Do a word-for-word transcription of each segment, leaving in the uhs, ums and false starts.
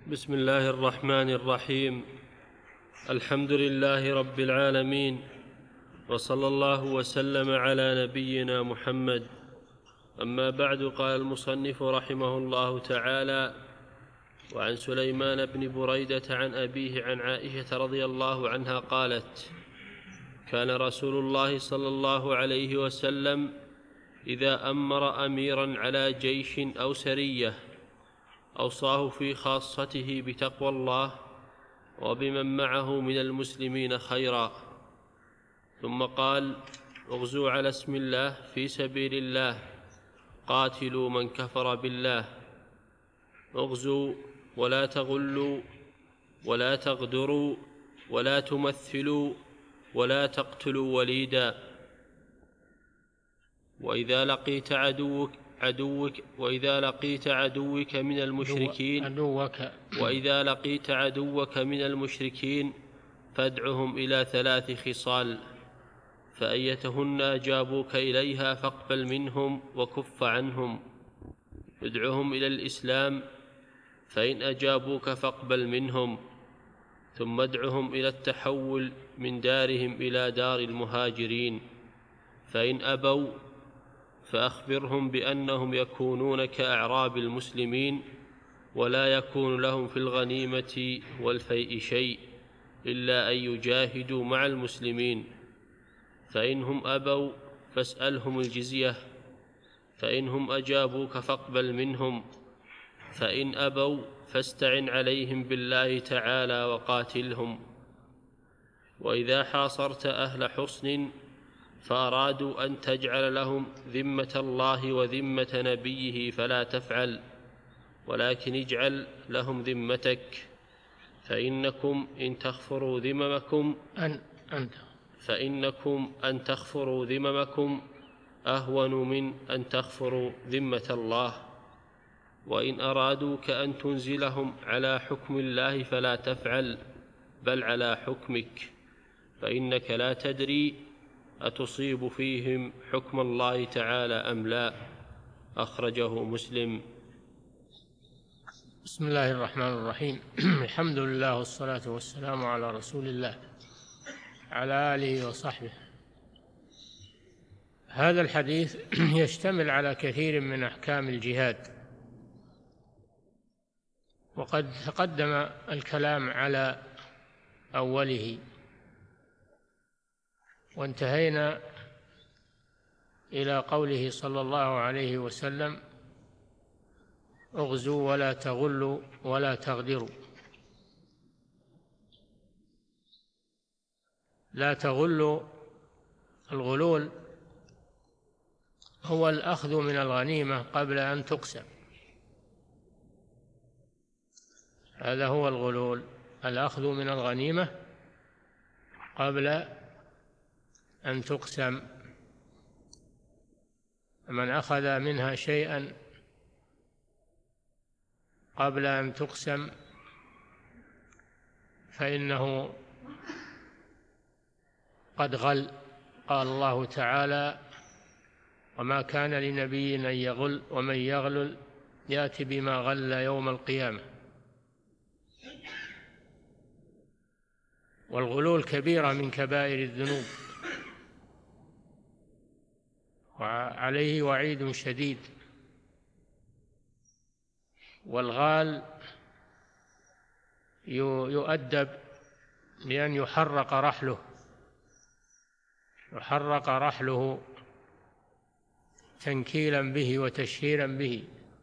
بسم الله الرحمن الرحيم. الحمد لله رب العالمين، وصلى الله وسلم على نبينا محمد. أما بعد، قال المصنف رحمه الله تعالى: وعن سليمان بن بريدة عن أبيه عن عائشة رضي الله عنها قالت: كان رسول الله صلى الله عليه وسلم إذا أمر أميرا على جيش أو سرية أوصاه في خاصته بتقوى الله وبمن معه من المسلمين خيرا، ثم قال: اغزوا على اسم الله في سبيل الله، قاتلوا من كفر بالله، اغزوا ولا تغلوا ولا تغدروا ولا تمثلوا ولا تقتلوا وليدا، وإذا لقيت عدوك عدوك وإذا لقيت عدوك من المشركين عدوك وإذا لقيت عدوك من المشركين فادعهم إلى ثلاث خصال، فأيتهن أجابوك إليها فاقبل منهم وكف عنهم. ادعهم إلى الإسلام، فإن أجابوك فاقبل منهم، ثم ادعهم إلى التحول من دارهم إلى دار المهاجرين، فإن أبوا فأخبرهم بأنهم يكونون كأعراب المسلمين، ولا يكون لهم في الغنيمة والفيء شيء إلا أن يجاهدوا مع المسلمين، فإنهم أبوا فاسألهم الجزية، فإنهم أجابوك فاقبل منهم، فإن أبوا فاستعن عليهم بالله تعالى وقاتلهم. وإذا حاصرت أهل حصن فأرادوا أن تجعل لهم ذمة الله وذمة نبيه فلا تفعل، ولكن اجعل لهم ذمتك، فإنكم إن تخفروا ذممكم أن أنت فإنكم أن تخفروا ذممكم أهون من أن تخفروا ذمة الله. وإن أرادوك أن تنزلهم على حكم الله فلا تفعل، بل على حكمك، فإنك لا تدري أتصيب فيهم حكم الله تعالى أم لا. أخرجه مسلم. بسم الله الرحمن الرحيم. الحمد لله والصلاة والسلام على رسول الله على آله وصحبه. هذا الحديث يشتمل على كثير من أحكام الجهاد، وقد تقدم الكلام على أوله، وانتهينا إلى قوله صلى الله عليه وسلم: اغزوا ولا تغلوا ولا تغدروا. لا تغلوا، الغلول هو الأخذ من الغنيمة قبل أن تقسم، هذا هو الغلول، الأخذ من الغنيمة قبل أن تقسم. من أخذ منها شيئا قبل أن تقسم فإنه قد غل. قال الله تعالى: وما كان لنبي أن يغل ومن يغلل يأت بما غل يوم القيامة. والغلول كبيرة من كبائر الذنوب، وعليه وعيد شديد. والغال يؤدب بأن يحرق رحله يحرق رحله تنكيلا به وتشهيرا به.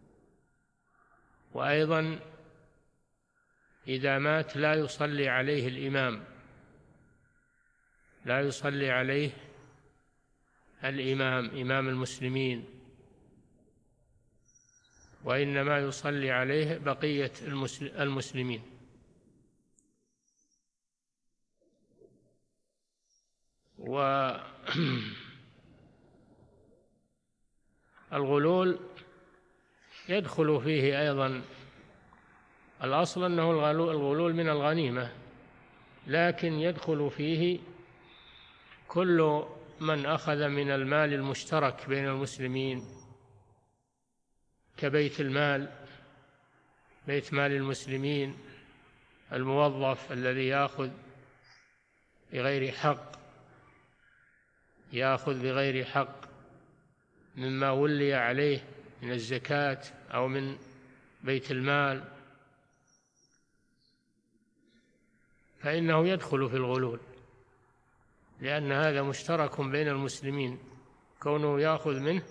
وأيضا إذا مات لا يصلي عليه الإمام لا يصلي عليه الإمام إمام المسلمين، وإنما يصلي عليه بقية المسلمين. والغلول يدخل فيه أيضا، الأصل أنه الغلول من الغنيمة، لكن يدخل فيه كل من أخذ من المال المشترك بين المسلمين كبيت المال بيت مال المسلمين، الموظف الذي يأخذ بغير حق يأخذ بغير حق مما ولي عليه من الزكاة أو من بيت المال، فإنه يدخل في الغلول، لأن هذا مشترك بين المسلمين، كونه يأخذ منه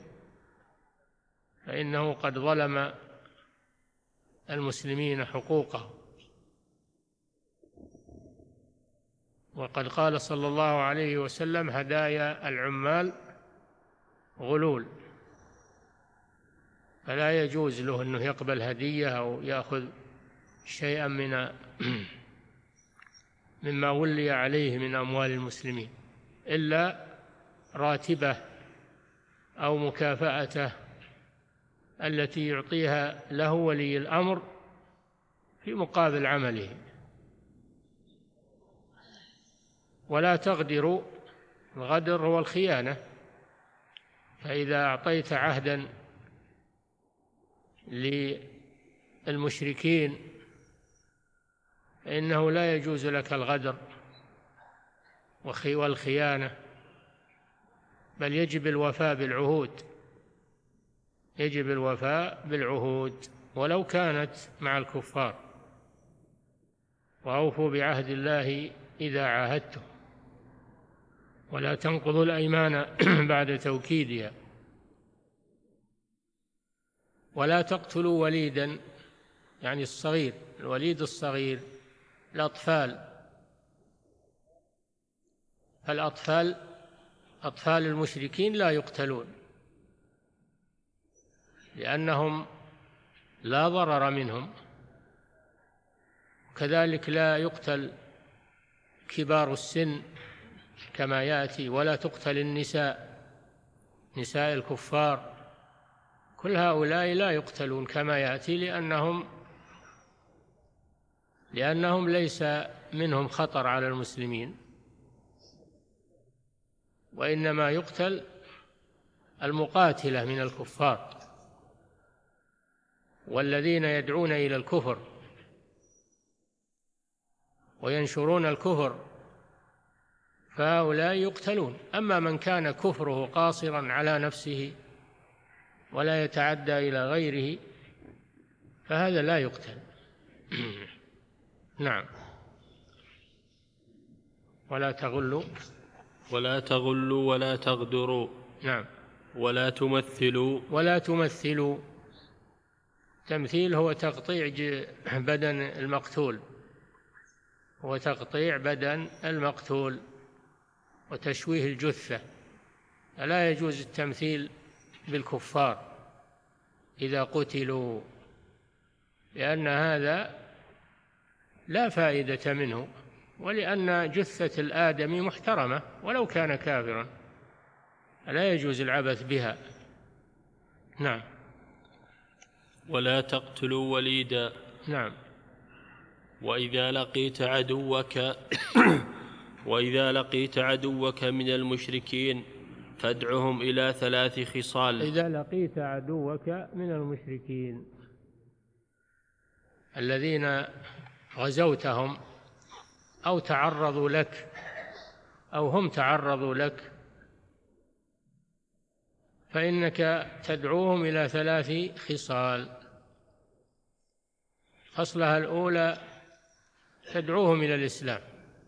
فإنه قد ظلم المسلمين حقوقه. وقد قال صلى الله عليه وسلم: هدايا العمال غلول، فلا يجوز له أنه يقبل هدية أو يأخذ شيئا من مما ولي عليه من أموال المسلمين إلا راتبه أو مكافأته التي يعطيها له ولي الأمر في مقابل عمله. ولا تغدروا، الغدر هو الخيانة، فإذا أعطيت عهدا للمشركين فإنه لا يجوز لك الغدر والخيانة، بل يجب الوفاء بالعهود، يجب الوفاء بالعهود ولو كانت مع الكفار. وأوفوا بعهد الله إذا عاهدتم ولا تنقضوا الأيمان بعد توكيدها. ولا تقتلوا وليدا، يعني الصغير، الوليد الصغير، الأطفال. الأطفال أطفال المشركين لا يقتلون، لأنهم لا ضرر منهم. كذلك لا يقتل كبار السن كما يأتي، ولا تقتل النساء، نساء الكفار، كل هؤلاء لا يقتلون كما يأتي، لأنهم لأنهم ليس منهم خطر على المسلمين، وإنما يقتل المقاتلة من الكفار والذين يدعون إلى الكفر وينشرون الكفر، فهؤلاء يقتلون. أما من كان كفره قاصرا على نفسه ولا يتعدى إلى غيره فهذا لا يقتل. نعم. ولا تغلوا ولا تغلوا ولا تغدروا. نعم. ولا تمثلوا ولا تمثلوا. تمثيل هو تقطيع بدن المقتول، هو تقطيع بدن المقتول وتشويه الجثة. فلا يجوز التمثيل بالكفار إذا قتلوا، لأن هذا لا فائدة منه، ولأن جثة الآدمي محترمة ولو كان كافرا، لا يجوز العبث بها. نعم. ولا تقتلوا وليدا. نعم. وإذا لقيت عدوك وإذا لقيت عدوك من المشركين فادعهم إلى ثلاث خصال. إذا لقيت عدوك من المشركين الذين غزوتهم أو تعرضوا لك أو هم تعرضوا لك، فإنك تدعوهم إلى ثلاث خصال. خصلها الأولى تدعوهم إلى الإسلام،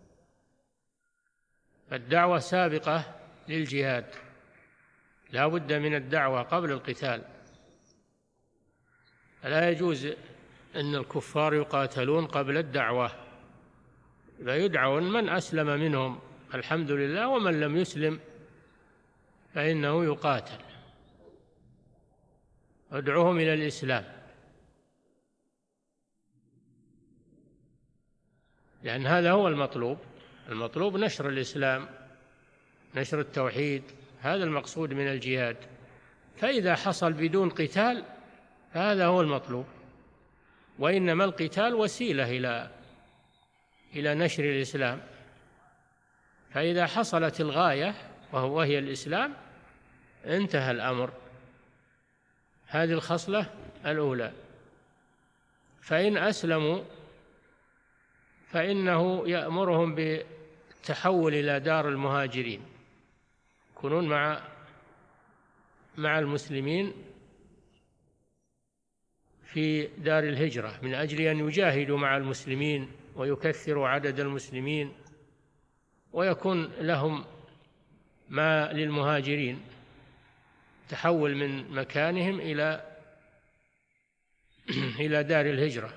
فالدعوة سابقة للجهاد، لا بد من الدعوة قبل القتال. فلا يجوز أن الكفار يقاتلون قبل الدعوة، فيدعون من أسلم منهم الحمد لله، ومن لم يسلم فإنه يقاتل. ادعوهم إلى الإسلام، لأن هذا هو المطلوب. المطلوب نشر الإسلام، نشر التوحيد، هذا المقصود من الجهاد. فإذا حصل بدون قتال فهذا هو المطلوب، وإنما القتال وسيلة إلى إلى نشر الإسلام. فإذا حصلت الغاية وهو وهي الإسلام انتهى الأمر. هذه الخصلة الأولى. فإن أسلموا فإنه يأمرهم بالتحول إلى دار المهاجرين، يكونون مع مع المسلمين في دار الهجرة من أجل أن يجاهدوا مع المسلمين ويكثروا عدد المسلمين، ويكون لهم ما للمهاجرين تحول من مكانهم إلى إلى دار الهجرة.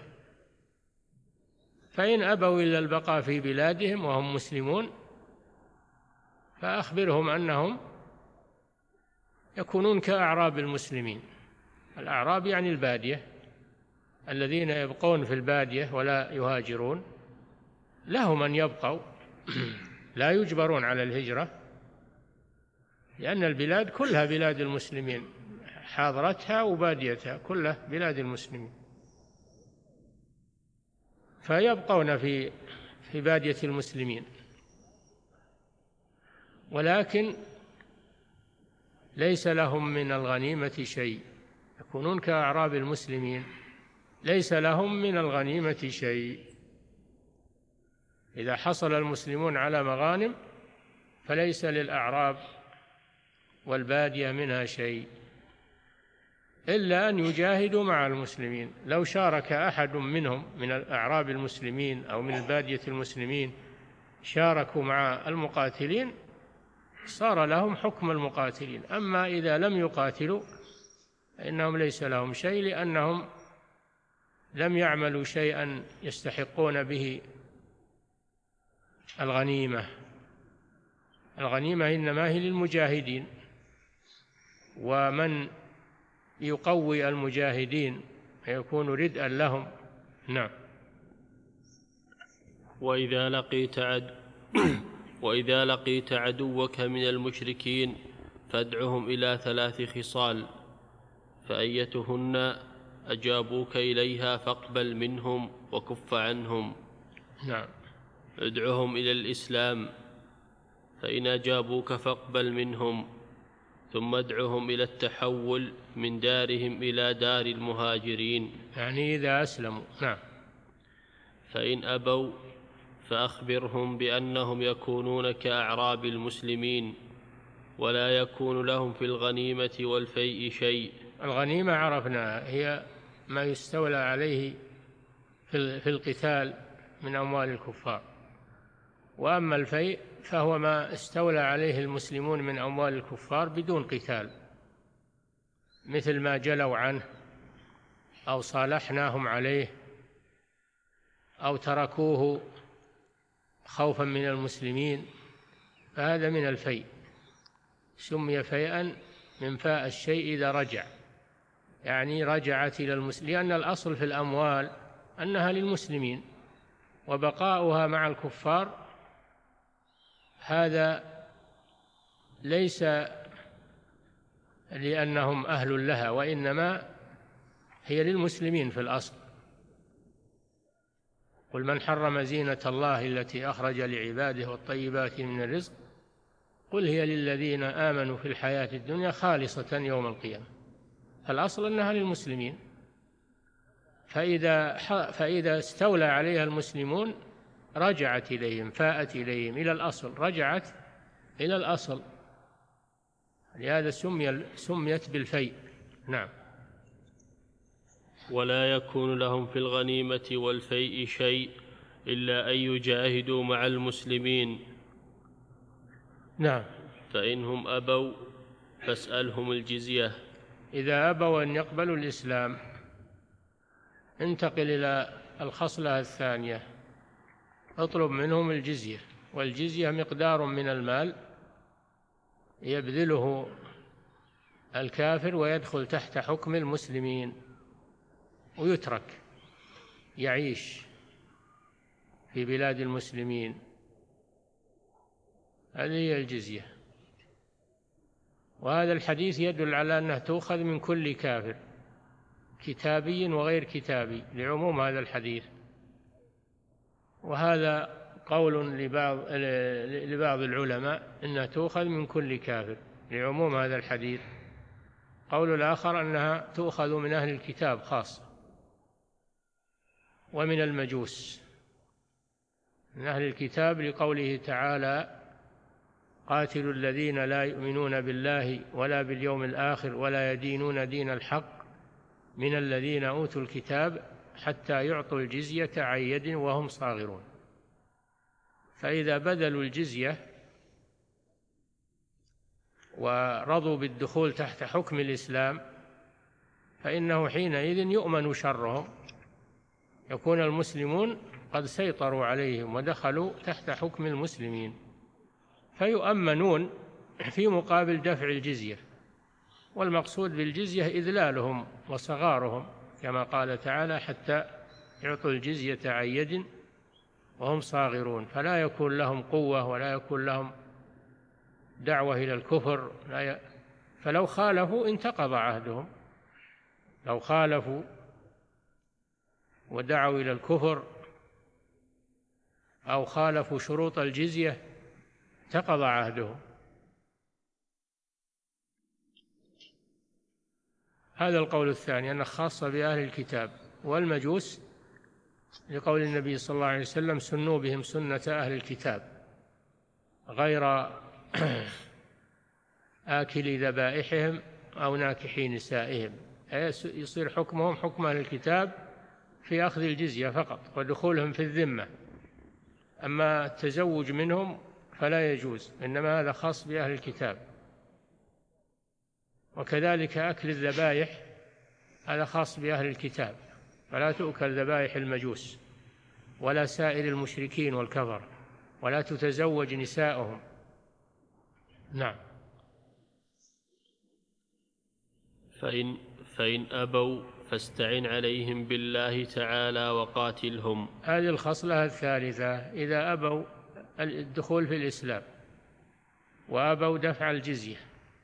فإن أبوا إلا البقاء في بلادهم وهم مسلمون فأخبرهم أنهم يكونون كأعراب المسلمين. الأعراب يعني البادية، الذين يبقون في البادية ولا يهاجرون، لهم أن يبقوا لا يجبرون على الهجرة، لأن البلاد كلها بلاد المسلمين، حاضرتها وباديتها كلها بلاد المسلمين، فيبقون في في بادية المسلمين، ولكن ليس لهم من الغنيمة شيء، يكونون كأعراب المسلمين ليس لهم من الغنيمة شيء. إذا حصل المسلمون على مغانم فليس للأعراب والبادية منها شيء إلا أن يجاهدوا مع المسلمين. لو شارك أحد منهم من الأعراب المسلمين أو من البادية المسلمين شاركوا مع المقاتلين صار لهم حكم المقاتلين. أما إذا لم يقاتلوا فإنهم ليس لهم شيء، لأنهم لم يعملوا شيئا يستحقون به الغنيمة. الغنيمة إنما هي للمجاهدين، ومن يقوي المجاهدين فيكون ردءا لهم. نعم. وإذا لقيت عد وإذا لقيت عدوك من المشركين فادعهم إلى ثلاث خصال، فأيتهن أجابوك إليها فاقبل منهم وكف عنهم. نعم. ادعهم إلى الإسلام، فإن أجابوك فاقبل منهم، ثم ادعهم إلى التحول من دارهم إلى دار المهاجرين، يعني إذا أسلموا. نعم. فإن أبوا فأخبرهم بأنهم يكونون كأعراب المسلمين ولا يكون لهم في الغنيمة والفيء شيء. الغنيمة عرفنا هي ما يستولى عليه في القتال من أموال الكفار، وأما الفيء فهو ما استولى عليه المسلمون من أموال الكفار بدون قتال، مثل ما جلوا عنه أو صالحناهم عليه أو تركوه خوفا من المسلمين، فهذا من الفيء، سمي فيئا من فاء الشيء إذا رجع، يعني رجعت إلى المسلمين، لأن الأصل في الأموال أنها للمسلمين، وبقاؤها مع الكفار هذا ليس لأنهم أهل لها، وإنما هي للمسلمين في الأصل. قل من حرم زينة الله التي أخرج لعباده والطيبات من الرزق قل هي للذين آمنوا في الحياة الدنيا خالصة يوم القيامة. فالأصل أنها للمسلمين، فإذا فإذا استولى عليها المسلمون رجعت إليهم، فاءت إليهم إلى الأصل، رجعت إلى الأصل، لهذا سمي سميت بالفيء. نعم. ولا يكون لهم في الغنيمة والفيء شيء إلا أن يجاهدوا مع المسلمين. نعم. فإنهم أبوا فاسألهم الجزية. إذا أبوا أن يقبلوا الإسلام انتقل إلى الخصلة الثانية، اطلب منهم الجزية، والجزية مقدار من المال يبذله الكافر ويدخل تحت حكم المسلمين ويترك يعيش في بلاد المسلمين، هذه هي الجزية. وهذا الحديث يدل على أنها تؤخذ من كل كافر كتابي وغير كتابي لعموم هذا الحديث، وهذا قول لبعض لبعض العلماء أنها تؤخذ من كل كافر لعموم هذا الحديث، قول الآخر أنها تؤخذ من أهل الكتاب خاصة. ومن المجوس، من أهل الكتاب، لقوله تعالى: قاتلوا الذين لا يؤمنون بالله ولا باليوم الآخر ولا يدينون دين الحق من الذين أوتوا الكتاب حتى يعطوا الجزية عن يد وهم صاغرون. فإذا بذلوا الجزية ورضوا بالدخول تحت حكم الإسلام فإنه حينئذ يؤمن شرهم، يكون المسلمون قد سيطروا عليهم ودخلوا تحت حكم المسلمين، فيؤمنون في مقابل دفع الجزية. والمقصود بالجزية إذلالهم وصغارهم، كما قال تعالى: حتى يعطوا الجزية عن يد وهم صاغرون، فلا يكون لهم قوة ولا يكون لهم دعوة إلى الكفر، فلو خالفوا انتقض عهدهم، لو خالفوا ودعوا إلى الكفر أو خالفوا شروط الجزية انتقض عهدهم. هذا القول الثاني، أنه خاصة بأهل الكتاب. والمجوس لقول النبي صلى الله عليه وسلم: سنوا بهم سنة أهل الكتاب غير آكل ذبائحهم أو ناكحي نسائهم، يصير حكمهم حكم أهل الكتاب في أخذ الجزية فقط ودخولهم في الذمة، أما التزوج منهم فلا يجوز، إنما هذا خاص بأهل الكتاب. وكذلك أكل الذبائح هذا خاص بأهل الكتاب، فلا تؤكل ذبائح المجوس ولا سائر المشركين والكفر، ولا تتزوج نساءهم. نعم. فإن, فإن أبوا فاستعن عليهم بالله تعالى وقاتلهم. هذه الخصلة الثالثة، إذا أبوا الدخول في الإسلام وأبوا دفع الجزية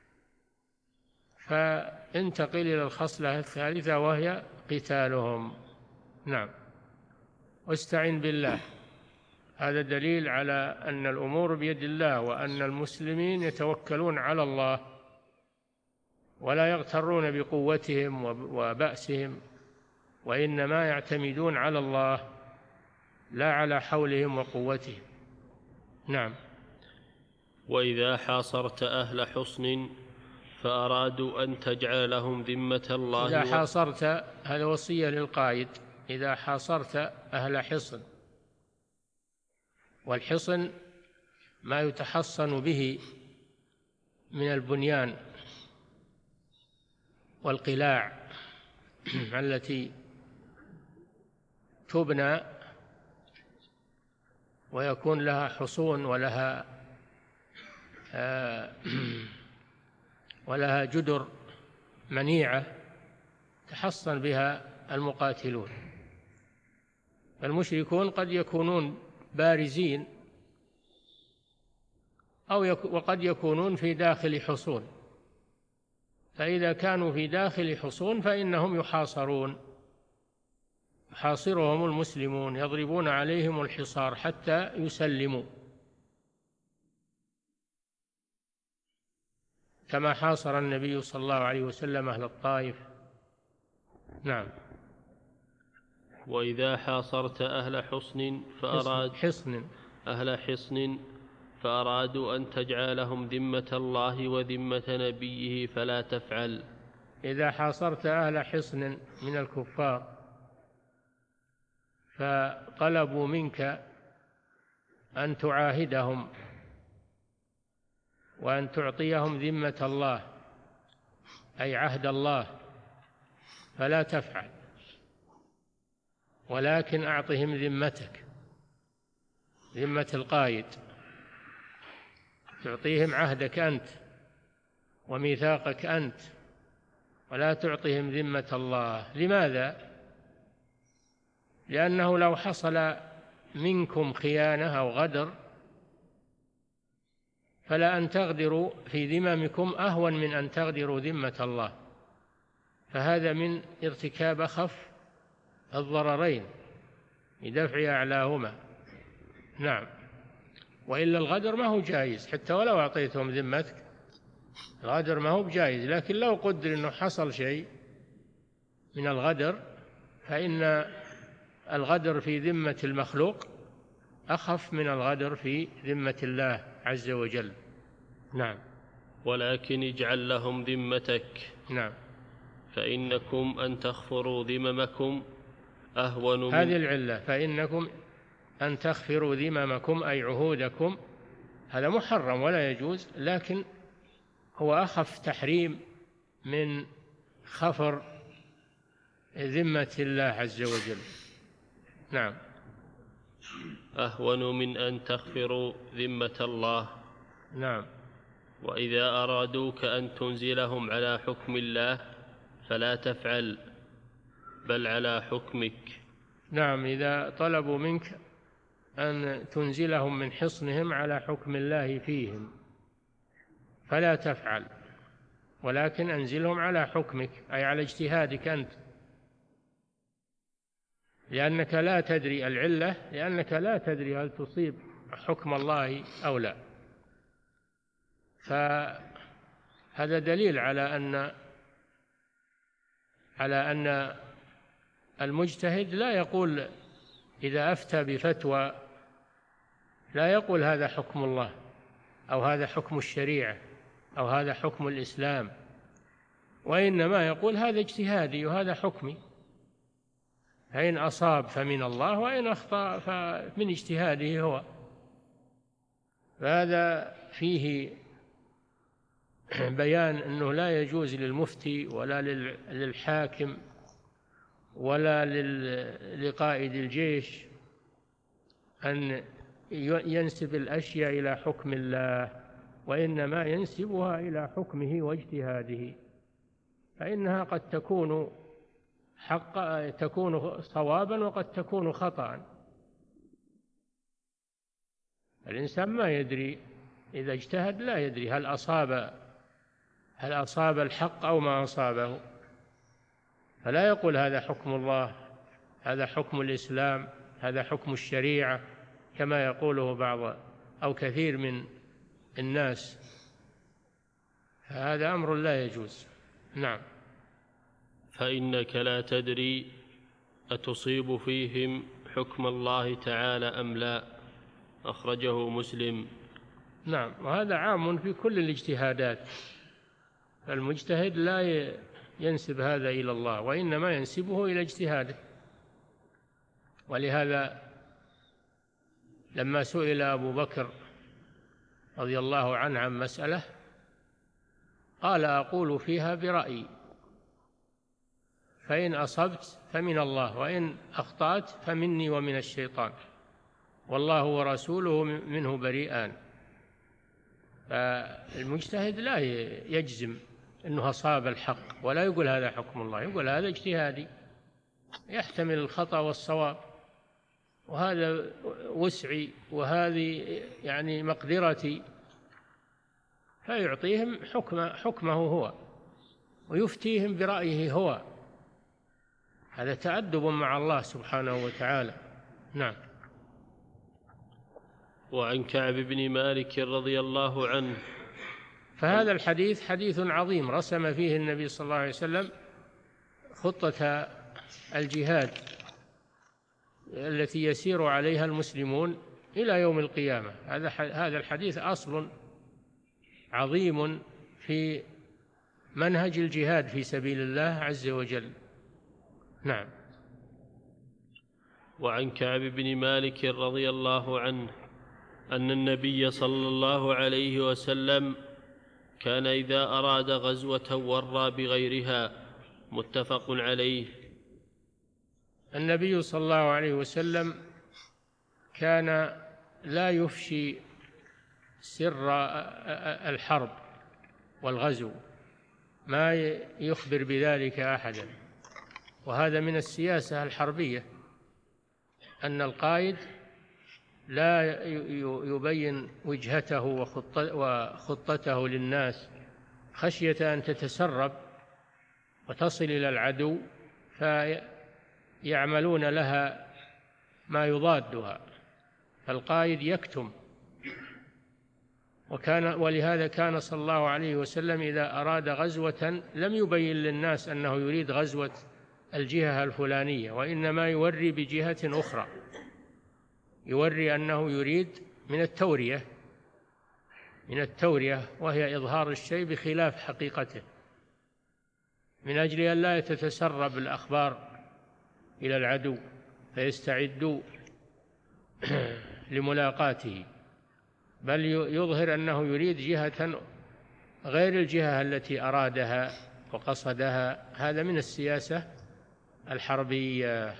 فانتقل إلى الخصلة الثالثة وهي قتالهم. نعم. واستعن بالله، هذا دليل على أن الأمور بيد الله، وأن المسلمين يتوكلون على الله ولا يغترون بقوتهم وبأسهم، وإنما يعتمدون على الله لا على حولهم وقوتهم. نعم. وإذا حاصرت أهل حصن فأرادوا أن تجعل لهم ذمة الله. إذا حاصرت، هذا وصية للقائد، إذا حاصرت أهل حصن، والحصن ما يتحصن به من البنيان والقلاع التي تبنى ويكون لها حصون ولها آه ولها جدر منيعة تحصن بها المقاتلون. المشركون قد يكونون بارزين أو يك وقد يكونون في داخل حصون، فإذا كانوا في داخل حصون فإنهم يحاصرون، يحاصرهم المسلمون، يضربون عليهم الحصار حتى يسلموا، كما حاصر النبي صلى الله عليه وسلم أهل الطائف. نعم. وإذا حاصرت أهل حصن فأراد حصن أهل حصن فأرادوا أن تجعلهم ذمة الله وذمة نبيه فلا تفعل. إذا حاصرت أهل حصن من الكفار فطلبوا منك أن تعاهدهم وأن تعطيهم ذمة الله أي عهد الله، فلا تفعل، ولكن أعطهم ذمتك، ذمة القائد، تعطيهم عهدك أنت وميثاقك أنت، ولا تعطيهم ذمة الله. لماذا؟ لأنه لو حصل منكم خيانة أو غدر فلا أن تغدروا في ذممكم أهون من أن تغدروا ذمة الله، فهذا من ارتكاب أخف الضررين لدفع أعلاهما. نعم. وإلا الغدر ما هو جائز، حتى ولو أعطيتهم ذمتك الغدر ما هو بجائز، لكن لو قدر أنه حصل شيء من الغدر فإن الغدر في ذمة المخلوق أخف من الغدر في ذمة الله عز وجل. نعم. ولكن اجعل لهم ذمتك. نعم. فإنكم أن تغفروا ذممكم أهون من هذه العلة، فإنكم أن تغفروا ذممكم أي عهودكم، هذا محرم ولا يجوز، لكن هو أخف تحريم من خفر ذمة الله عز وجل. نعم. أهون من أن تغفروا ذمة الله. نعم. وإذا أرادوك أن تنزلهم على حكم الله فلا تفعل، بل على حكمك. نعم، إذا طلبوا منك أن تنزلهم من حصنهم على حكم الله فيهم فلا تفعل، ولكن أنزلهم على حكمك أي على اجتهادك أنت، لأنك لا تدري العلة، لأنك لا تدري هل تصيب حكم الله أو لا. فهذا دليل على أن على أن المجتهد لا يقول إذا أفتى بفتوى لا يقول هذا حكم الله أو هذا حكم الشريعة أو هذا حكم الإسلام، وإنما يقول هذا اجتهادي وهذا حكمي، فإن أصاب فمن الله وإن أخطأ فمن اجتهاده هو. فهذا فيه بيان أنه لا يجوز للمفتي ولا للحاكم ولا لقائد الجيش أن ينسب الأشياء إلى حكم الله، وإنما ينسبها إلى حكمه واجتهاده، فإنها قد تكون حق تكون صوابا وقد تكون خطأ. الإنسان ما يدري إذا اجتهد، لا يدري هل أصاب هل أصاب الحق أو ما أصابه، فلا يقول هذا حكم الله، هذا حكم الإسلام، هذا حكم الشريعة كما يقوله بعض أو كثير من الناس، هذا أمر لا يجوز. نعم. فإنك لا تدري أتصيب فيهم حكم الله تعالى أم لا. أخرجه مسلم. نعم، وهذا عام في كل الاجتهادات، المجتهد لا ينسب هذا إلى الله وإنما ينسبه إلى اجتهاده. ولهذا لما سئل أبو بكر رضي الله عنه عن مسألة قال أقول فيها برأيي، فإن أصبت فمن الله وإن أخطأت فمني ومن الشيطان، والله ورسوله منه بريئان. فالمجتهد لا يجزم أنه أصاب الحق ولا يقول هذا حكم الله، يقول هذا اجتهادي يحتمل الخطأ والصواب، وهذا وسعي وهذه يعني مقدرتي، فيعطيهم حكم حكمه هو ويفتيهم برأيه هو. هذا تأدب مع الله سبحانه وتعالى. نعم. وعن كعب بن مالك رضي الله عنه. فهذا الحديث حديث عظيم رسم فيه النبي صلى الله عليه وسلم خطة الجهاد التي يسير عليها المسلمون إلى يوم القيامة. هذا هذا الحديث أصل عظيم في منهج الجهاد في سبيل الله عز وجل. نعم. وعن كعب بن مالك رضي الله عنه أن النبي صلى الله عليه وسلم كان إذا أراد غزوة ورى بغيرها. متفق عليه. النبي صلى الله عليه وسلم كان لا يفشي سر الحرب والغزو، ما يخبر بذلك أحدا، وهذا من السياسة الحربية أن القائد لا يبين وجهته وخطته للناس خشية أن تتسرب وتصل إلى العدو فيعملون لها ما يضادها، فالقائد يكتم. وكان ولهذا كان صلى الله عليه وسلم إذا أراد غزوة لم يبين للناس أنه يريد غزوة الجهة الفلانية، وإنما يوري بجهة أخرى، يوري أنه يريد من التورية من التورية وهي إظهار الشيء بخلاف حقيقته، من أجل أن لا تتسرب الأخبار إلى العدو فيستعدوا لملاقاته، بل يظهر أنه يريد جهة غير الجهة التي أرادها وقصدها. هذا من السياسة الحربية.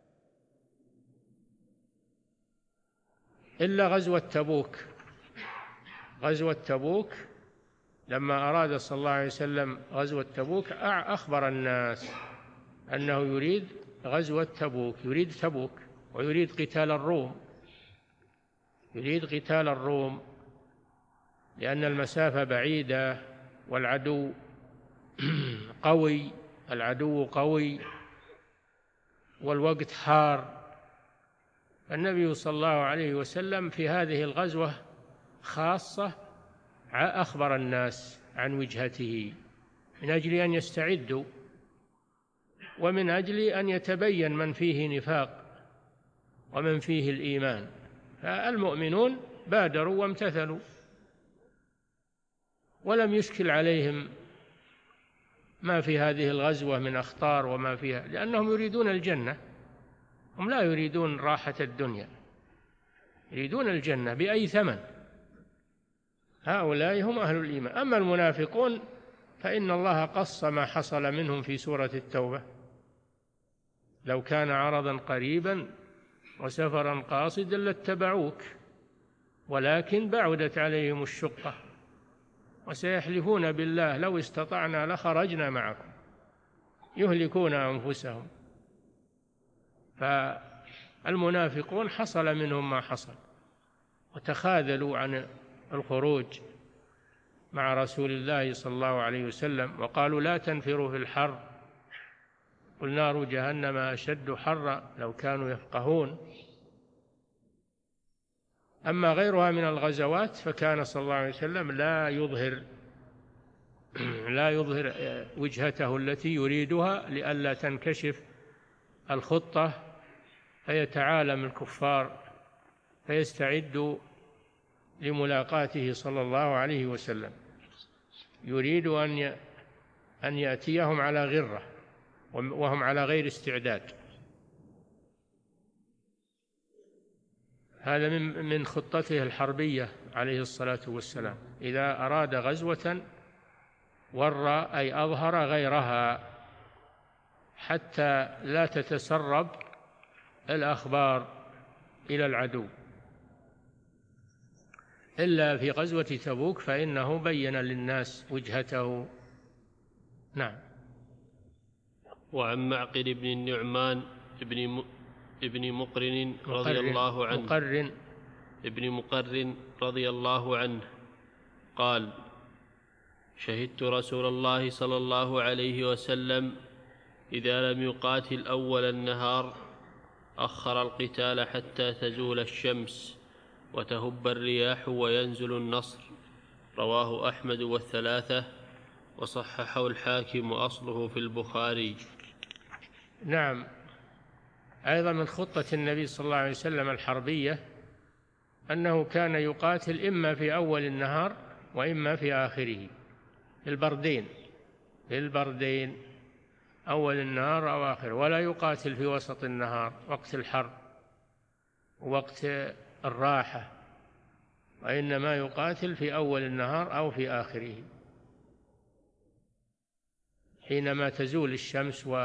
إلا غزوة تبوك، غزوة تبوك لما أراد صلى الله عليه وسلم غزوة تبوك أخبر الناس أنه يريد غزوة تبوك، يريد تبوك ويريد قتال الروم، يريد قتال الروم لأن المسافة بعيدة والعدو قوي، العدو قوي والوقت حار. النبي صلى الله عليه وسلم في هذه الغزوة خاصة أخبر الناس عن وجهته من أجل أن يستعدوا، ومن أجل أن يتبين من فيه نفاق ومن فيه الإيمان. فالمؤمنون بادروا وامتثلوا ولم يشكل عليهم ما في هذه الغزوة من أخطار وما فيها، لأنهم يريدون الجنة، هم لا يريدون راحة الدنيا، يريدون الجنة بأي ثمن. هؤلاء هم أهل الإيمان. أما المنافقون فإن الله قص ما حصل منهم في سورة التوبة: لو كان عرضا قريبا وسفرا قاصدا لاتبعوك ولكن بعدت عليهم الشقة وسيحلفون بالله لو استطعنا لخرجنا معكم يهلكون أنفسهم. فالمنافقون حصل منهم ما حصل وتخاذلوا عن الخروج مع رسول الله صلى الله عليه وسلم، وقالوا: لا تنفروا في الحر، قل نار جهنم أشد حرا لو كانوا يفقهون. أما غيرها من الغزوات فكان صلى الله عليه وسلم لا يظهر لا يظهر وجهته التي يريدها لئلا تنكشف الخطة فيتعالم الكفار فيستعدوا لملاقاته صلى الله عليه وسلم. يريد أن أن يأتيهم على غرة وهم على غير استعداد. هذا من من خطته الحربية عليه الصلاة والسلام. إذا أراد غزوة ورى أي أظهر غيرها حتى لا تتسرب الأخبار إلى العدو. إلا في غزوة تبوك فإنه بين للناس وجهته. نعم. وعن معقل بن النعمان ابن ابن مقرن رضي الله عنه مقرن ابن مقرن رضي الله عنه قال: شهدت رسول الله صلى الله عليه وسلم إذا لم يقاتل أول النهار أخر القتال حتى تزول الشمس وتهب الرياح وينزل النصر. رواه أحمد والثلاثة وصححه الحاكم وأصله في البخاري. نعم. أيضا من خطة النبي صلى الله عليه وسلم الحربية أنه كان يقاتل إما في أول النهار وإما في آخره، في البردين في البردين أول النهار أو آخره، ولا يقاتل في وسط النهار وقت الحر وقت الراحة، وإنما يقاتل في أول النهار أو في آخره حينما تزول الشمس و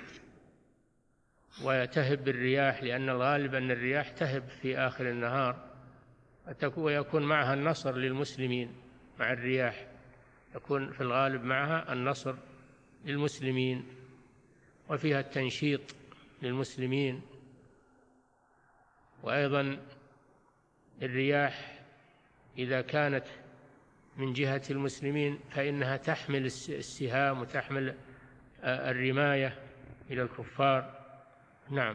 وتهب الرياح، لأن الغالب أن الرياح تهب في آخر النهار ويكون معها النصر للمسلمين. مع الرياح يكون في الغالب معها النصر للمسلمين وفيها التنشيط للمسلمين. وأيضا الرياح إذا كانت من جهة المسلمين فإنها تحمل السهام وتحمل الرماية إلى الكفار. نعم.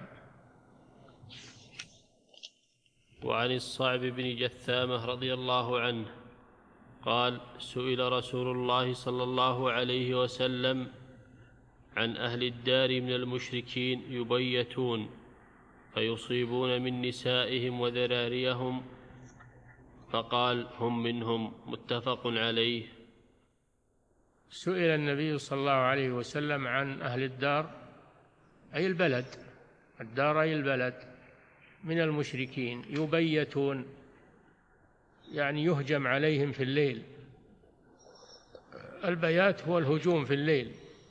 وعن الصعب بن جثامة رضي الله عنه قال: سئل رسول الله صلى الله عليه وسلم عن أهل الدار من المشركين يبيتون فيصيبون من نسائهم وذراريهم، فقال هم منهم، متفق عليه. سئل النبي صلى الله عليه وسلم عن أهل الدار أي البلد، الدار أي البلد، من المشركين يبيتون يعني يهجم عليهم في الليل. البيات هو الهجوم في الليل.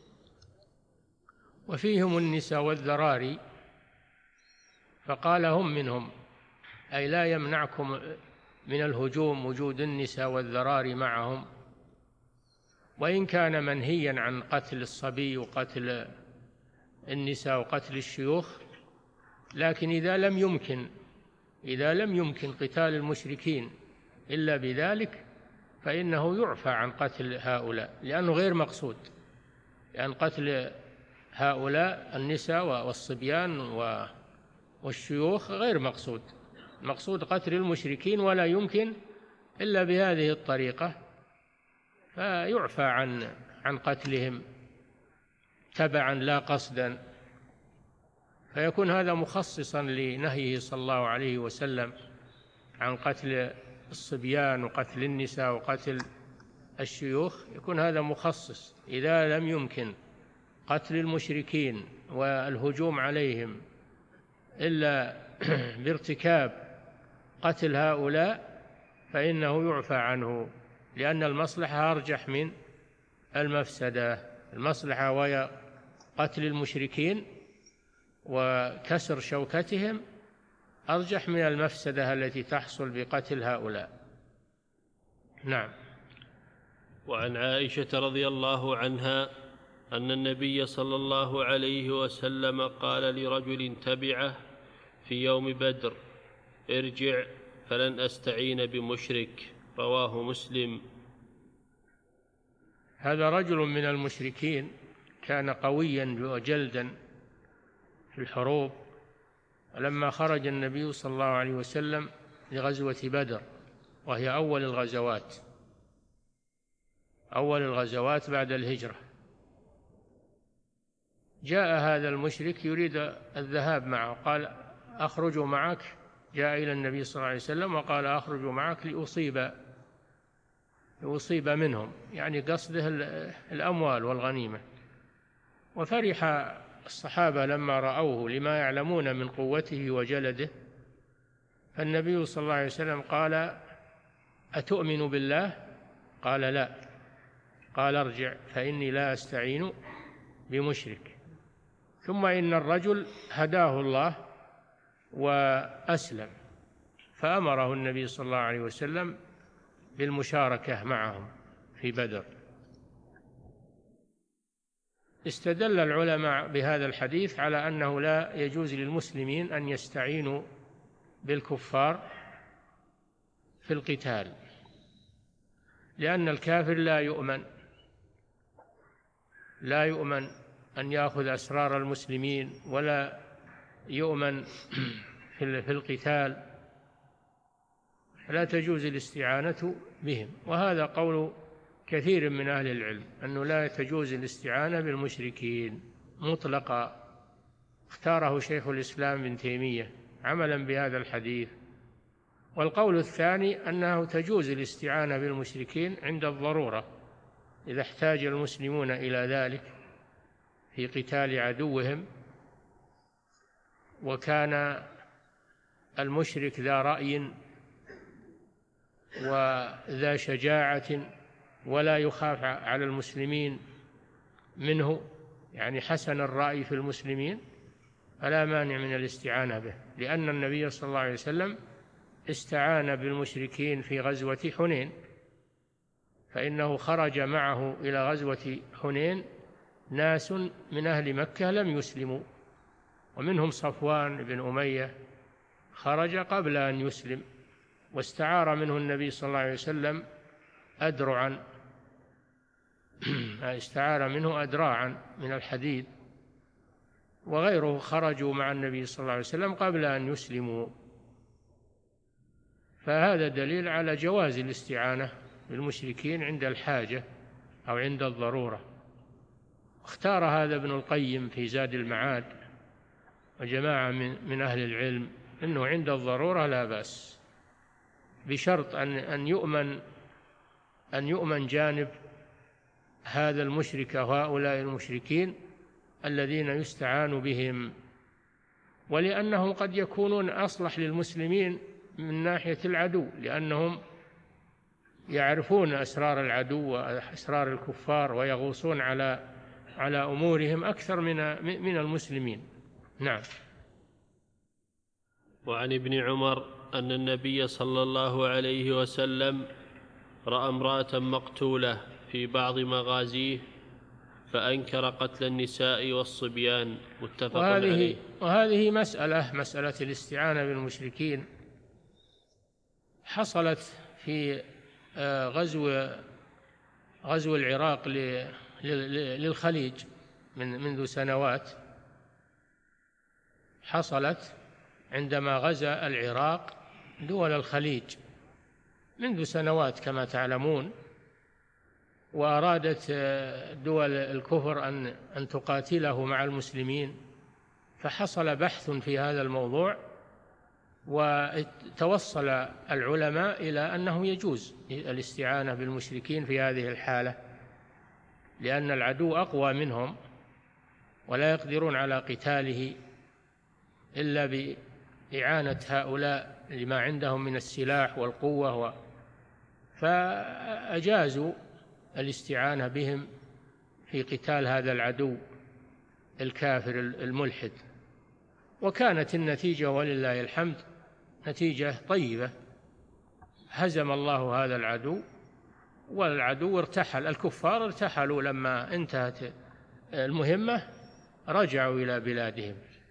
وفيهم النساء والذراري، فقال هم منهم أي لا يمنعكم من الهجوم وجود النساء والذراري معهم، وإن كان منهيا عن قتل الصبي وقتل النساء وقتل الشيوخ، لكن إذا لم يمكن إذا لم يمكن قتال المشركين إلا بذلك فإنه يعفى عن قتل هؤلاء، لأنه غير مقصود، لأن قتل هؤلاء النساء والصبيان والشيوخ غير مقصود. المقصود قتل المشركين، ولا يمكن إلا بهذه الطريقة، فيعفى عن عن قتلهم تبعا لا قصدا، فيكون هذا مخصصا لنهيه صلى الله عليه وسلم عن قتل الصبيان وقتل النساء وقتل الشيوخ. يكون هذا مخصص إذا لم يمكن قتل المشركين والهجوم عليهم إلا بارتكاب قتل هؤلاء، فإنه يعفى عنه، لأن المصلحة أرجح من المفسدة. المصلحة وهي قتل المشركين وكسر شوكتهم أرجح من المفسدة التي تحصل بقتل هؤلاء. نعم. وعن عائشة رضي الله عنها أن النبي صلى الله عليه وسلم قال لرجل تبعه في يوم بدر: ارجع فلن أستعين بمشرك. رواه مسلم. هذا رجل من المشركين كان قويا وجلدا في الحروب، ولما خرج النبي صلى الله عليه وسلم لغزوة بدر، وهي أول الغزوات أول الغزوات بعد الهجرة، جاء هذا المشرك يريد الذهاب معه، قال: أخرج معك. جاء إلى النبي صلى الله عليه وسلم وقال: أخرج معك لأصيب لأصيب منهم، يعني قصده الأموال والغنيمة. وفرح الصحابة لما رأوه لما يعلمون من قوته وجلده، فالنبي صلى الله عليه وسلم قال: أتؤمن بالله؟ قال: لا. قال: ارجع فإني لا أستعين بمشرك. ثم إن الرجل هداه الله وأسلم، فأمره النبي صلى الله عليه وسلم بالمشاركة معهم في بدر. استدل العلماء بهذا الحديث على أنه لا يجوز للمسلمين أن يستعينوا بالكفار في القتال، لأن الكافر لا يؤمن لا يؤمن أن يأخذ أسرار المسلمين، ولا يؤمن في القتال، لا تجوز الاستعانة بهم. وهذا قول كثير من أهل العلم، أنه لا تجوز الاستعانة بالمشركين مطلقا، اختاره شيخ الإسلام ابن تيمية عملا بهذا الحديث. والقول الثاني أنه تجوز الاستعانة بالمشركين عند الضرورة، إذا احتاج المسلمون إلى ذلك في قتال عدوهم، وكان المشرك ذا رأي وذا شجاعة ولا يخاف على المسلمين منه، يعني حسن الرأي في المسلمين، فلا مانع من الاستعانة به، لأن النبي صلى الله عليه وسلم استعان بالمشركين في غزوة حنين، فإنه خرج معه إلى غزوة حنين ناس من أهل مكة لم يسلموا، ومنهم صفوان بن أمية خرج قبل أن يسلم، واستعار منه النبي صلى الله عليه وسلم أدرعا استعار منه أدراعا من الحديد، وغيره خرجوا مع النبي صلى الله عليه وسلم قبل أن يسلموا. فهذا دليل على جواز الاستعانة بالمشركين عند الحاجة أو عند الضرورة. اختار هذا ابن القيم في زاد المعاد وجماعة من, من أهل العلم أنه عند الضرورة لا بأس، بشرط أن أن يؤمن أن يؤمن جانب هذا المشرك وهؤلاء المشركين الذين يستعان بهم، ولأنهم قد يكونون أصلح للمسلمين من ناحية العدو، لأنهم يعرفون أسرار العدو وأسرار الكفار ويغوصون على على أمورهم أكثر من من المسلمين. نعم. وعن ابن عمر أن النبي صلى الله عليه وسلم رأى امرأة مقتولة في بعض مغازيه فأنكر قتل النساء والصبيان، متفق وهذه عليه. وهذه مسألة مسألة الاستعانة بالمشركين حصلت في غزو غزو العراق للخليج من منذ سنوات، حصلت عندما غزا العراق دول الخليج منذ سنوات كما تعلمون، وأرادت دول الكفر أن أن تقاتله مع المسلمين، فحصل بحث في هذا الموضوع، وتوصل العلماء إلى أنه يجوز الاستعانة بالمشركين في هذه الحالة، لأن العدو أقوى منهم ولا يقدرون على قتاله إلا بإعانة هؤلاء لما عندهم من السلاح والقوة، فأجازوا الاستعانة بهم في قتال هذا العدو الكافر الملحد، وكانت النتيجة ولله الحمد نتيجة طيبة، هزم الله هذا العدو، والعدو ارتحل، الكفار ارتحلوا لما انتهت المهمة رجعوا إلى بلادهم،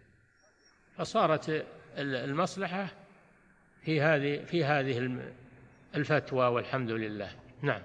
فصارت المصلحة في هذه في هذه الفتوى والحمد لله. نعم.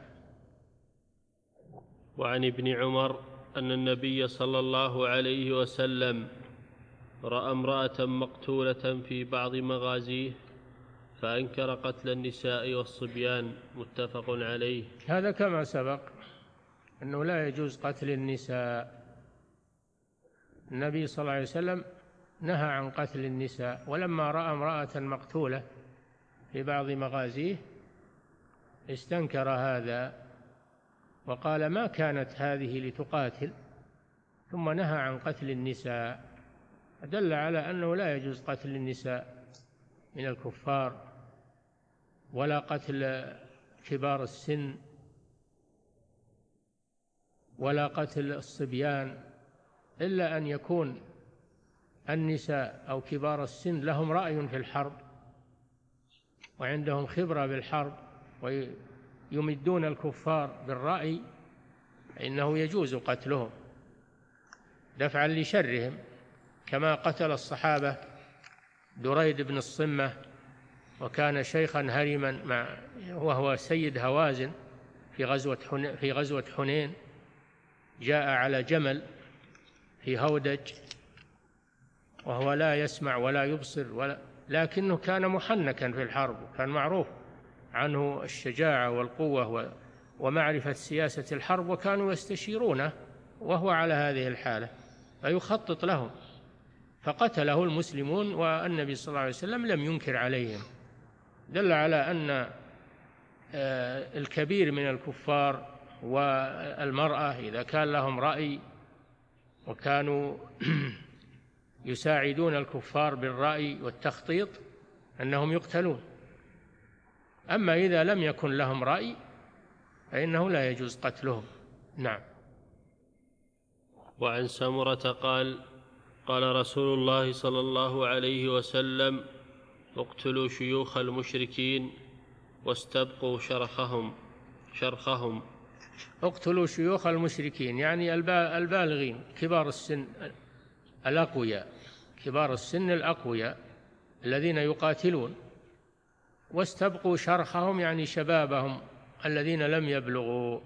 وعن ابن عمر أن النبي صلى الله عليه وسلم رأى امرأة مقتولة في بعض مغازيه فأنكر قتل النساء والصبيان، متفق عليه. هذا كما سبق أنه لا يجوز قتل النساء، النبي صلى الله عليه وسلم نهى عن قتل النساء، ولما رأى امرأة مقتولة في بعض مغازيه استنكر هذا وقال ما كانت هذه لتقاتل، ثم نهى عن قتل النساء، دل على أنه لا يجوز قتل النساء من الكفار ولا قتل كبار السن ولا قتل الصبيان، إلا أن يكون النساء أو كبار السن لهم رأي في الحرب وعندهم خبرة بالحرب ويمدون الكفار بالرأي، فإنه يجوز قتلهم دفعا لشرهم، كما قتل الصحابة دريد بن الصمة وكان شيخا هرما مع وهو سيد هوازن في غزوة حنين في غزوة حنين، جاء على جمل في هودج وهو لا يسمع ولا يبصر ولا لكنه كان محنكا في الحرب، كان معروف عنه الشجاعة والقوة ومعرفة سياسة الحرب، وكانوا يستشيرونه وهو على هذه الحالة فيخطط لهم، فقتله المسلمون والنبي صلى الله عليه وسلم لم ينكر عليهم، دل على أن الكبير من الكفار والمرأة إذا كان لهم رأي وكانوا يساعدون الكفار بالرأي والتخطيط أنهم يقتلون، أما إذا لم يكن لهم رأي فإنه لا يجوز قتلهم. نعم. وعن سمرة قال قال رسول الله صلى الله عليه وسلم اقتلوا شيوخ المشركين واستبقوا شرخهم شرخهم اقتلوا شيوخ المشركين يعني البالغين كبار السن الأقوياء، كبار السن الأقوياء الذين يقاتلون، واستبقوا شرخهم يعني شبابهم الذين لم يبلغوا،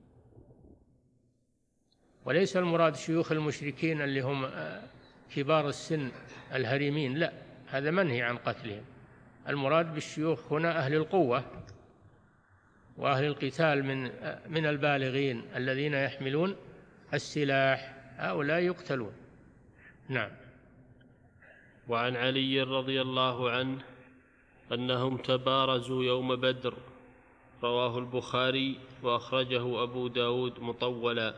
وليس المراد شيوخ المشركين اللي هم كبار السن الهرمين، لا، هذا منهي عن قتلهم، المراد بالشيوخ هنا أهل القوة وأهل القتال من من البالغين الذين يحملون السلاح. هؤلاء يقتلون. نعم. وعن علي رضي الله عنه أنهم تبارزوا يوم بدر، رواه البخاري وأخرجه أبو داود مطولا.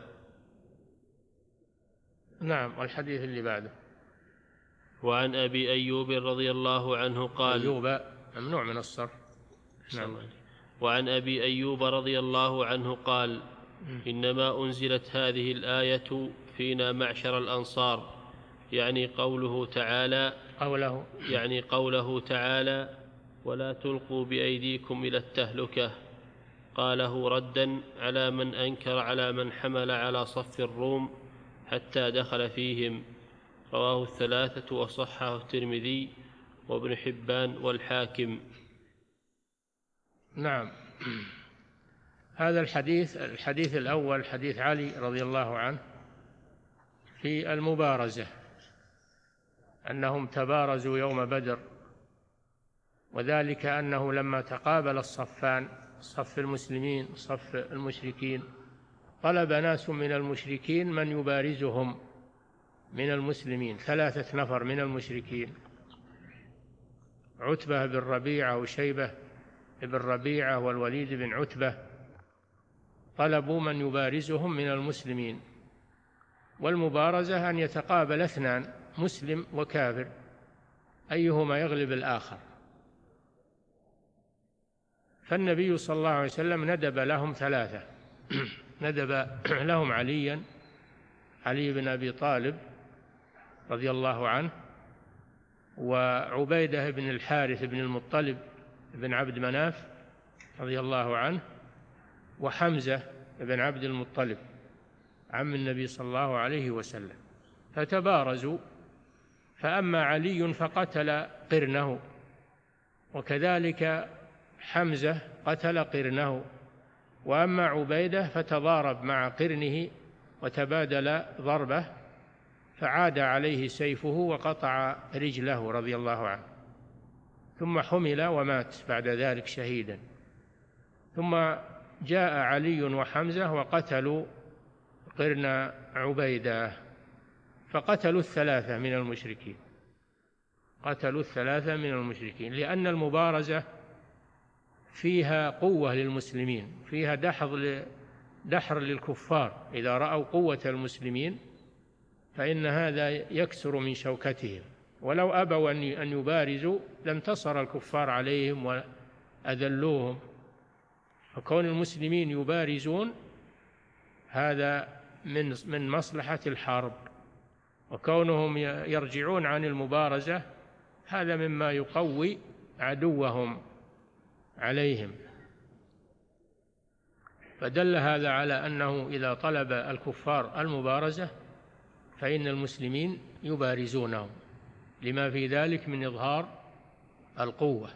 نعم. والحديث اللي بعده. وعن أبي أيوب رضي الله عنه قال أيوب ممنوع من الصرف. نعم. وعن أبي أيوب رضي الله عنه قال إنما أنزلت هذه الآية فينا معشر الأنصار، يعني قوله تعالى قوله يعني قوله تعالى ولا تلقوا بأيديكم إلى التهلكة، قاله ردا على من أنكر على من حمل على صف الروم حتى دخل فيهم، رواه الثلاثة وصححه الترمذي وابن حبان والحاكم. نعم. هذا الحديث الحديث الأول حديث علي رضي الله عنه في المبارزة، أنهم تبارزوا يوم بدر، وذلك أنه لما تقابل الصفان، صف المسلمين صف المشركين، طلب ناس من المشركين من يبارزهم من المسلمين، ثلاثة نفر من المشركين، عتبة بن ربيعة وشيبة بن ربيعة والوليد بن عتبة، طلبوا من يبارزهم من المسلمين. والمبارزة أن يتقابل اثنان مسلم وكافر أيهما يغلب الآخر. فالنبي صلى الله عليه وسلم ندب لهم ثلاثة ندب لهم عليا علي بن أبي طالب رضي الله عنه، وعبيدة بن الحارث بن المطلب بن عبد مناف رضي الله عنه، وحمزة بن عبد المطلب عم النبي صلى الله عليه وسلم. فتبارزوا، فأما علي فقتل قرنه، وكذلك حمزة قتل قرنه، وأما عبيدة فتضارب مع قرنه وتبادل ضربه، فعاد عليه سيفه وقطع رجله رضي الله عنه، ثم حمل ومات بعد ذلك شهيدا. ثم جاء علي وحمزة وقتلوا قرن عبيدة، فقتلوا الثلاثة من المشركين قتلوا الثلاثة من المشركين لأن المبارزة فيها قوة للمسلمين، فيها دحر دحر للكفار. إذا رأوا قوة المسلمين فإن هذا يكسر من شوكتهم، ولو أبوا أن يبارزوا لانتصر الكفار عليهم وأذلوهم. فكون المسلمين يبارزون هذا من من مصلحة الحرب، وكونهم يرجعون عن المبارزة هذا مما يقوي عدوهم عليهم. فدل هذا على أنه إذا طلب الكفار المبارزة فإن المسلمين يبارزونهم، لما في ذلك من إظهار القوة.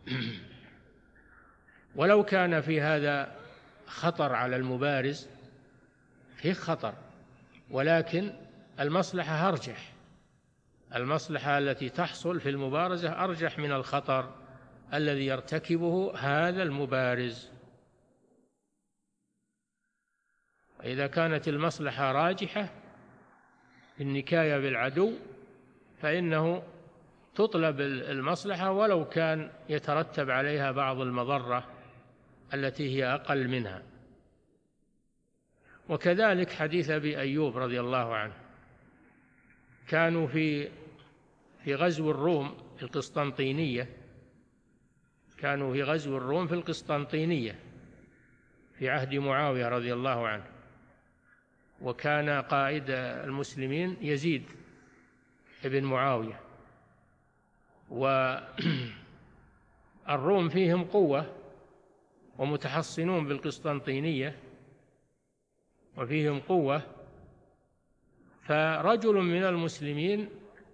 ولو كان في هذا خطر على المبارز، فيه خطر، ولكن المصلحة أرجح، المصلحة التي تحصل في المبارزة أرجح من الخطر الذي يرتكبه هذا المبارز. وإذا كانت المصلحة راجحة في النكاية بالعدو فإنه تطلب المصلحة ولو كان يترتب عليها بعض المضرة التي هي أقل منها. وكذلك حديث أبي أيوب رضي الله عنه، كانوا في في غزو الروم في القسطنطينية كانوا في غزو الروم في القسطنطينية في عهد معاوية رضي الله عنه، وكان قائد المسلمين يزيد ابن معاوية، والروم فيهم قوة ومتحصنون بالقسطنطينية وفيهم قوة. فرجل من المسلمين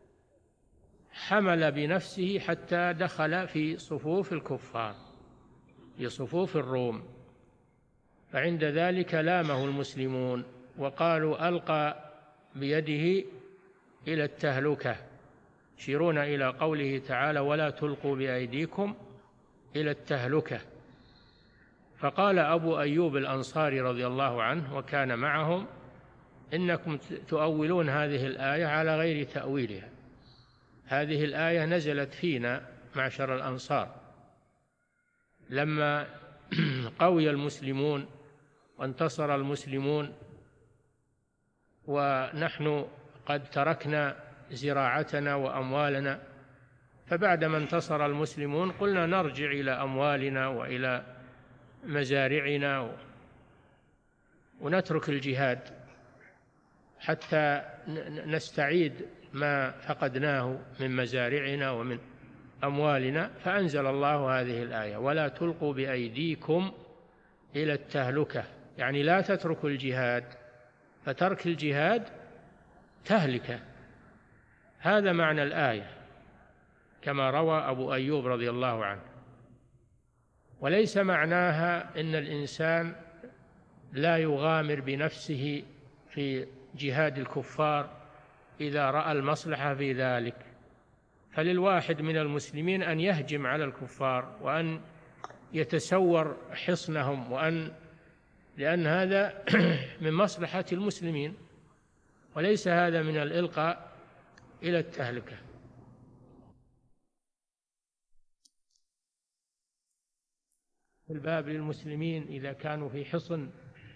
حمل بنفسه حتى دخل في صفوف الكفار في صفوف الروم، فعند ذلك لامه المسلمون وقالوا ألقى بيده إلى التهلكة، يشيرون إلى قوله تعالى ولا تلقوا بأيديكم إلى التهلكة. فقال أبو أيوب الأنصاري رضي الله عنه وكان معهم إنكم تؤولون هذه الآية على غير تأويلها. هذه الآية نزلت فينا معشر الأنصار لما قوي المسلمون وانتصر المسلمون ونحن قد تركنا زراعتنا وأموالنا، فبعدما انتصر المسلمون قلنا نرجع إلى أموالنا وإلى مزارعنا ونترك الجهاد حتى نستعيد ما فقدناه من مزارعنا ومن أموالنا. فأنزل الله هذه الآية: ولا تلقوا بأيديكم إلى التهلكة، يعني لا تتركوا الجهاد، فترك الجهاد تهلكة. هذا معنى الآية كما روى أبو أيوب رضي الله عنه. وليس معناها إن الإنسان لا يغامر بنفسه في جهاد الكفار إذا رأى المصلحة في ذلك، فللواحد من المسلمين أن يهجم على الكفار وأن يتسور حصنهم، وأن لأن هذا من مصلحة المسلمين، وليس هذا من الإلقاء إلى التهلكة. الباب للمسلمين إذا كانوا في حصن،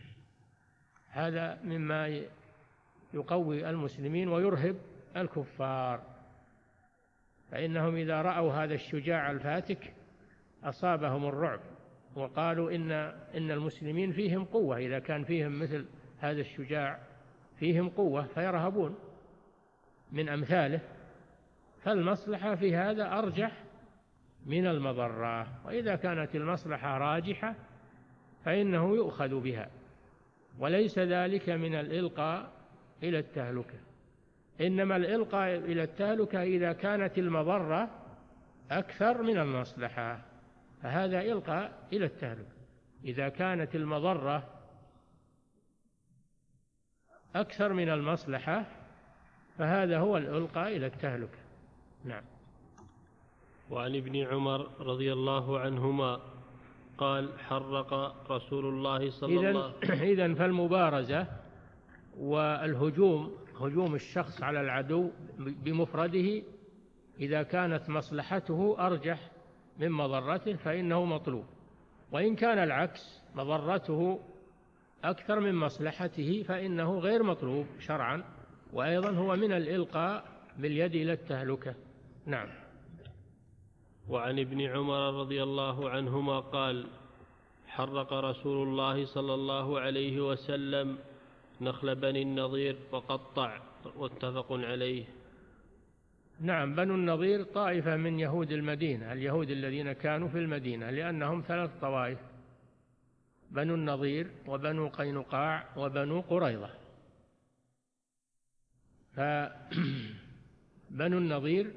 هذا مما يقوي المسلمين ويرهب الكفار، فإنهم إذا رأوا هذا الشجاع الفاتك أصابهم الرعب، وقالوا إن إن المسلمين فيهم قوة، إذا كان فيهم مثل هذا الشجاع فيهم قوة، فيرهبون من أمثاله. فالمصلحة في هذا أرجح من المضرة، وإذا كانت المصلحة راجحة فإنه يؤخذ بها، وليس ذلك من الإلقاء إلى التهلكة. إنما الإلقاء إلى التهلكة إذا كانت المضرة أكثر من المصلحة، فهذا إلقاء إلى التهلكة. إذا كانت المضرة أكثر من المصلحة فهذا هو الإلقاء إلى التهلكة. نعم. وعن ابن عمر رضي الله عنهما قال: حرق رسول الله صلى الله عليه وسلم. إذن فالمبارزة والهجوم، هجوم الشخص على العدو بمفرده، إذا كانت مصلحته أرجح من مضرته فإنه مطلوب، وإن كان العكس مضرته أكثر من مصلحته فإنه غير مطلوب شرعا، وأيضا هو من الإلقاء باليد إلى التهلكة. نعم. وعن ابن عمر رضي الله عنهما قال: حرق رسول الله صلى الله عليه وسلم نخل بني النضير فقطع، متفق عليه. نعم، بنو النضير طائفة من يهود المدينة، اليهود الذين كانوا في المدينة، لأنهم ثلاث طوائف: بنو النضير وبنو قينقاع وبنو قريظة. فبنو النضير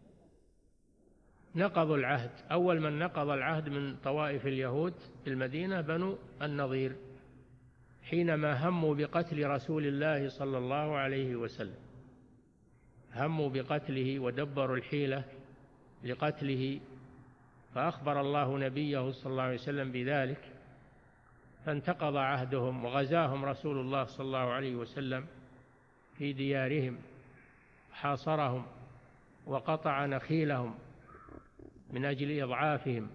نقضوا العهد، أول من نقض العهد من طوائف اليهود في المدينة بنو النضير، حينما هموا بقتل رسول الله صلى الله عليه وسلم، هموا بقتله ودبروا الحيلة لقتله، فأخبر الله نبيه صلى الله عليه وسلم بذلك، فانتقض عهدهم وغزاهم رسول الله صلى الله عليه وسلم في ديارهم، حاصرهم وقطع نخيلهم من أجل إضعافهم.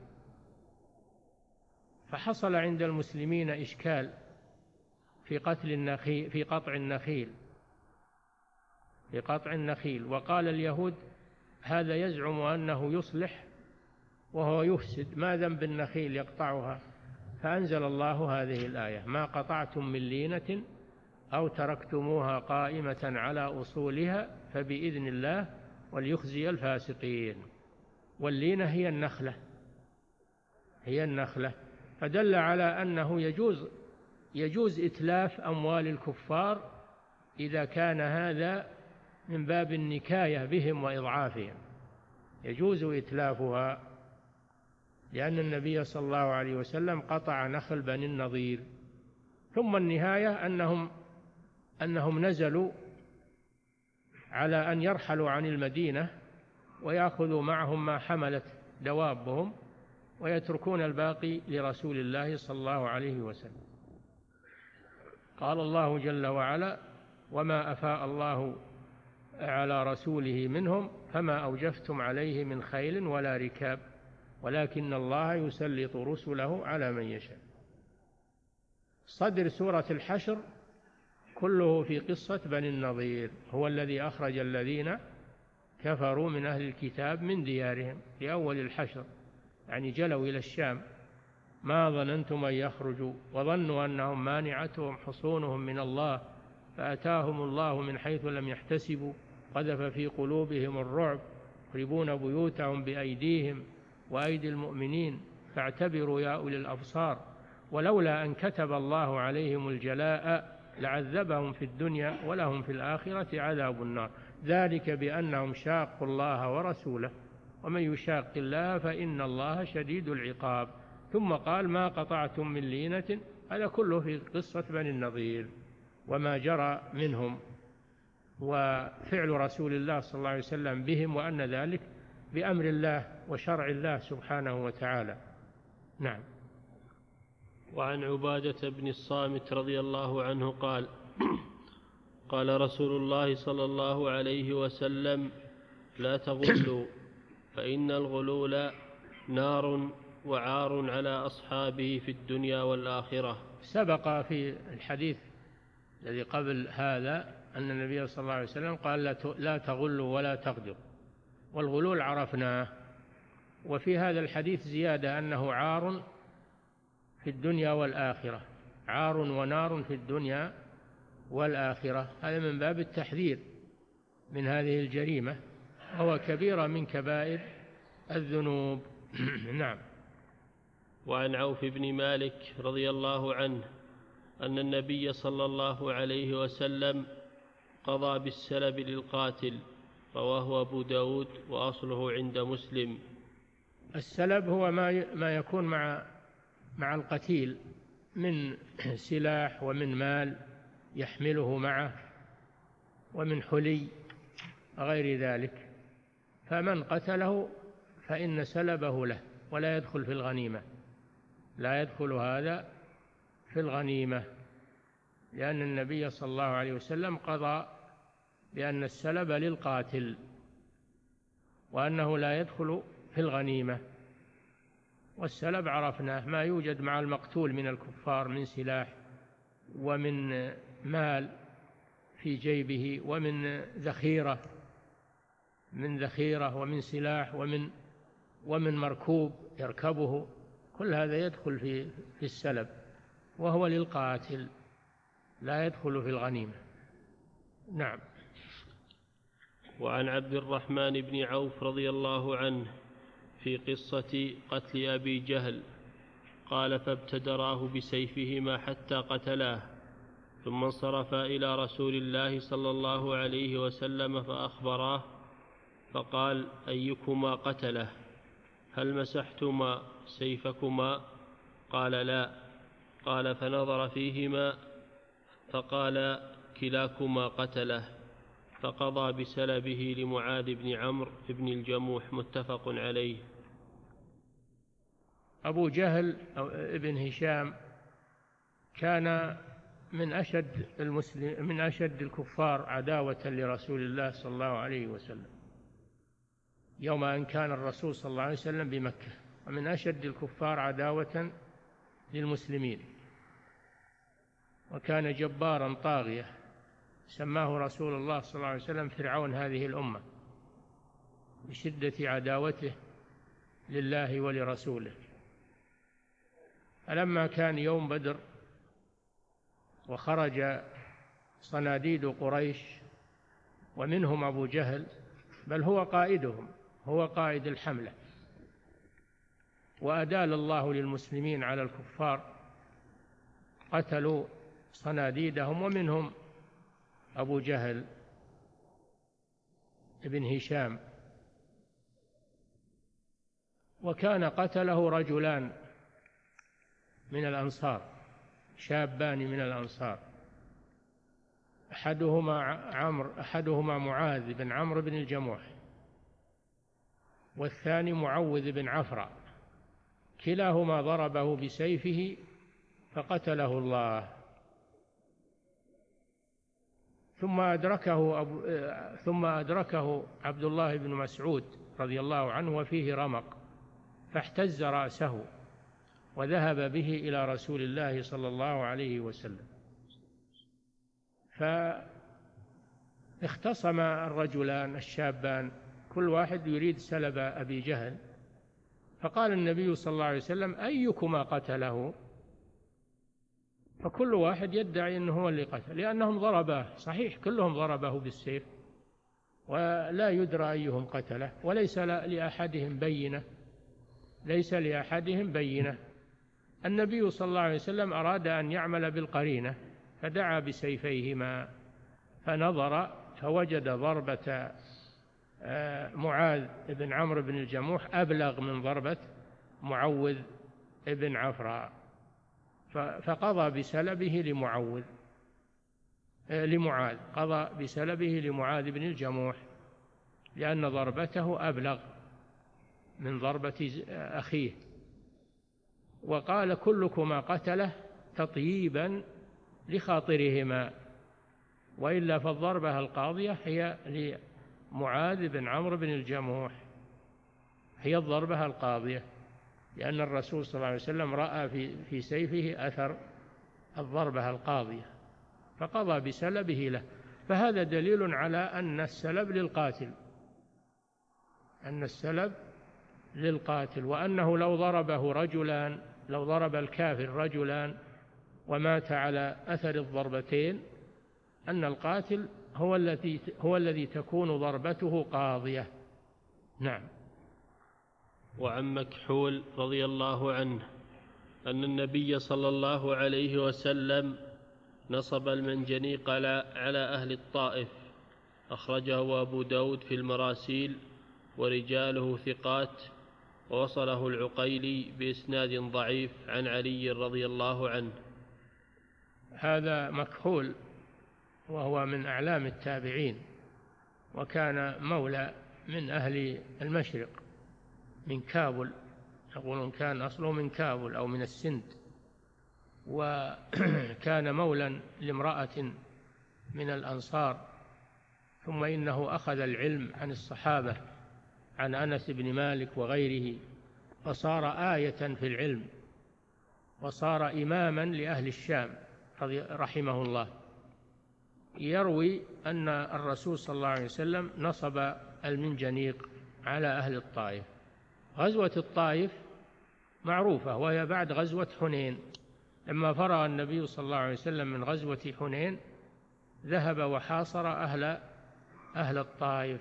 فحصل عند المسلمين إشكال في قتل النخيل، في قطع النخيل في قطع النخيل وقال اليهود: هذا يزعم أنه يصلح وهو يفسد، ما ذنب النخيل يقطعها؟ فأنزل الله هذه الآية: ما قطعتم من لينة أو تركتموها قائمة على أصولها فبإذن الله وليخزي الفاسقين. واللينة هي النخلة هي النخلة فدل على أنه يجوز يجوز إتلاف أموال الكفار إذا كان هذا من باب النكاية بهم وإضعافهم، يجوز إتلافها، لأن النبي صلى الله عليه وسلم قطع نخل بني النضير. ثم النهاية أنهم أنهم نزلوا على أن يرحلوا عن المدينة ويأخذوا معهم ما حملت دوابهم ويتركون الباقي لرسول الله صلى الله عليه وسلم. قال الله جل وعلا: وما أفاء الله على رسوله منهم فما أوجفتم عليه من خيل ولا ركاب ولكن الله يسلط رسله على من يشاء. صدر سورة الحشر كله في قصة بني النضير، هو الذي أخرج الذين كفروا من أهل الكتاب من ديارهم في أول الحشر، يعني جلوا إلى الشام، ما ظننتم أن يخرجوا وظنوا أنهم مانعتهم حصونهم من الله فأتاهم الله من حيث لم يحتسبوا قذف في قلوبهم الرعب يخربون بيوتهم بأيديهم وأيدي المؤمنين فاعتبروا يا أولي الأبصار ولولا أن كتب الله عليهم الجلاء لعذبهم في الدنيا ولهم في الآخرة عذاب النار ذلك بأنهم شاقوا الله ورسوله ومن يشاق الله فإن الله شديد العقاب. ثم قال ما قطعتم من لينة، هذا كله في قصة بني النضير وما جرى منهم وفعل رسول الله صلى الله عليه وسلم بهم، وأن ذلك بأمر الله وشرع الله سبحانه وتعالى. نعم. وعن عبادة بن الصامت رضي الله عنه قال قال رسول الله صلى الله عليه وسلم لا تغلوا فإن الغلول نار وعار على أصحابه في الدنيا والآخرة. سبق في الحديث الذي قبل هذا أن النبي صلى الله عليه وسلم قال لا تغلوا ولا تغدروا، والغلول عرفناه، وفي هذا الحديث زيادة أنه عار في الدنيا والآخرة، عار ونار في الدنيا والآخرة، هذا من باب التحذير من هذه الجريمة، وهو كبيرة من كبائر الذنوب. نعم. وعن عوف بن مالك رضي الله عنه أن النبي صلى الله عليه وسلم قضى بالسلب للقاتل، رواه أبو داود وأصله عند مسلم. السلب هو ما ما يكون مع مع القتيل من سلاح ومن مال يحمله معه ومن حلي غير ذلك، فمن قتله فإن سلبه له ولا يدخل في الغنيمة، لا يدخل هذا في الغنيمة، لأن النبي صلى الله عليه وسلم قضى بأن السلب للقاتل وأنه لا يدخل في الغنيمة. والسلب عرفناه ما يوجد مع المقتول من الكفار من سلاح ومن مال في جيبه ومن ذخيرة من ذخيرة ومن سلاح ومن ومن مركوب يركبه، كل هذا يدخل في في السلب وهو للقاتل لا يدخل في الغنيمة. نعم. وعن عبد الرحمن بن عوف رضي الله عنه في قصة قتل أبي جهل قال فابتدراه بسيفهما حتى قتلاه، ثم انصرفا إلى رسول الله صلى الله عليه وسلم فأخبراه فقال أيكما قتله؟ هل مسحتما سيفكما؟ قال لا. قال فنظر فيهما فقال كلاكما قتله، فقضى بسلبه لمعاذ بن عمرو بن الجموح، متفق عليه. أبو جهل أو ابن هشام كان من أشد المسلم من أشد الكفار عداوة لرسول الله صلى الله عليه وسلم يوم أن كان الرسول صلى الله عليه وسلم بمكة، ومن أشد الكفار عداوة للمسلمين، وكان جبارا طاغية، سماه رسول الله صلى الله عليه وسلم فرعون هذه الأمة بشدة عداوته لله ولرسوله. فلما كان يوم بدر وخرج صناديد قريش ومنهم أبو جهل، بل هو قائدهم، هو قائد الحملة، وأدال الله للمسلمين على الكفار، قتلوا صناديدهم ومنهم أبو جهل ابن هشام، وكان قتله رجلان من الأنصار، شابان من الأنصار، أحدهما عمرو أحدهما معاذ بن عمرو بن الجموح، والثاني معوذ بن عفرة، كلاهما ضربه بسيفه فقتله الله. ثم أدركه أبو ثم أدركه عبد الله بن مسعود رضي الله عنه وفيه رمق، فاحتز رأسه وذهب به إلى رسول الله صلى الله عليه وسلم. فاختصم الرجلان الشابان، كل واحد يريد سلب أبي جهل، فقال النبي صلى الله عليه وسلم: أيكما قتله؟ فكل واحد يدعي أنه هو اللي قتل، لأنهم ضرباه، صحيح كلهم ضربه بالسيف، ولا يدرى أيهم قتله، وليس لأحدهم بينة، ليس لأحدهم بينة. النبي صلى الله عليه وسلم أراد أن يعمل بالقرينة، فدعا بسيفيهما، فنظر فوجد ضربة معاذ بن عمرو بن الجموح أبلغ من ضربة معوذ بن عفراء، فقضى بسلبه لمعوذ لمعاذ قضى بسلبه لمعاذ بن الجموح، لأن ضربته أبلغ من ضربة أخيه. وقال: كلكما قتله تطييبا لخاطرهما، وإلا فالضربة القاضية هي لمعاذ بن عمرو بن الجموح، هي الضربة القاضية، لأن الرسول صلى الله عليه وسلم رأى في في سيفه أثر الضربة القاضية، فقضى بسلبه له. فهذا دليل على أن السلب للقاتل، أن السلب للقاتل، وأنه لو ضربه رجلان، لو ضرب الكافر رجلان ومات على أثر الضربتين، أن القاتل هو الذي هو الذي تكون ضربته قاضية. نعم. وعن مكحول رضي الله عنه أن النبي صلى الله عليه وسلم نصب المنجنيق على أهل الطائف، أخرجه أبو داود في المراسيل ورجاله ثقات، ووصله العقيلي بإسناد ضعيف عن علي رضي الله عنه. هذا مكحول وهو من أعلام التابعين، وكان مولى من أهل المشرق من كابل، يقولون كان أصله من كابل أو من السند، وكان مولا لامرأة من الأنصار، ثم إنه أخذ العلم عن الصحابة، عن أنس بن مالك وغيره، فصار آية في العلم، وصار إماما لأهل الشام رحمه الله. يروي أن الرسول صلى الله عليه وسلم نصب المنجنيق على أهل الطائف. غزوة الطائف معروفة، وهي بعد غزوة حنين. لما فرغ النبي صلى الله عليه وسلم من غزوة حنين ذهب وحاصر أهل أهل الطائف،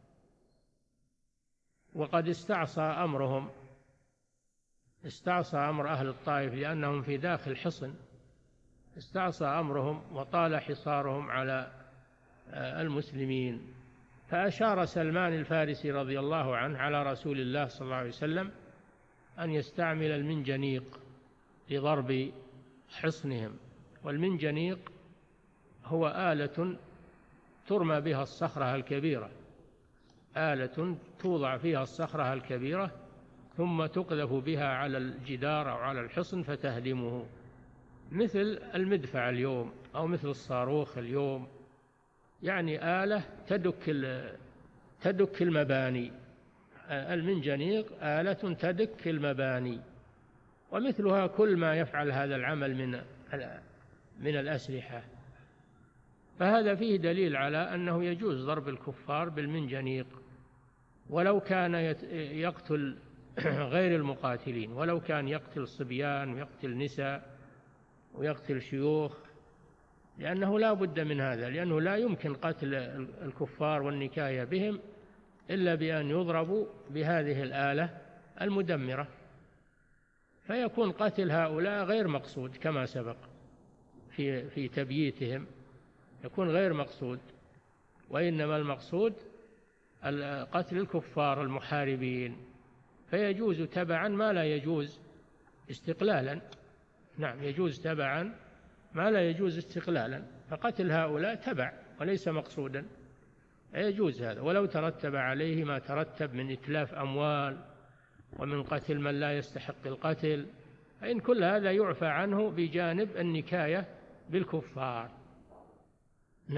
وقد استعصى أمرهم استعصى أمر أهل الطائف لأنهم في داخل حصن، استعصى أمرهم وطال حصارهم على المسلمين. فأشار سلمان الفارسي رضي الله عنه على رسول الله صلى الله عليه وسلم أن يستعمل المنجنيق لضرب حصنهم. والمنجنيق هو آلة ترمى بها الصخرة الكبيرة، آلة توضع فيها الصخرة الكبيرة ثم تقذف بها على الجدار أو على الحصن فتهدمه، مثل المدفع اليوم أو مثل الصاروخ اليوم، يعني آلة تدك تدك المباني. المنجنيق آلة تدك المباني، ومثلها كل ما يفعل هذا العمل من من الأسلحة. فهذا فيه دليل على أنه يجوز ضرب الكفار بالمنجنيق، ولو كان يقتل غير المقاتلين، ولو كان يقتل صبيان ويقتل نساء ويقتل شيوخ، لأنه لا بد من هذا، لأنه لا يمكن قتل الكفار والنكاية بهم إلا بأن يضربوا بهذه الآلة المدمرة، فيكون قتل هؤلاء غير مقصود كما سبق في في تبييتهم، يكون غير مقصود، وإنما المقصود قتل الكفار المحاربين، فيجوز تبعا ما لا يجوز استقلالا. نعم، يجوز تبعا ما لا يجوز استقلالا، فقتل هؤلاء تبع وليس مقصودا، يجوز هذا، ولو ترتب عليه ما ترتب من إتلاف أموال ومن قتل من لا يستحق القتل، فإن كل هذا يعفى عنه بجانب النكاية بالكفار. نعم.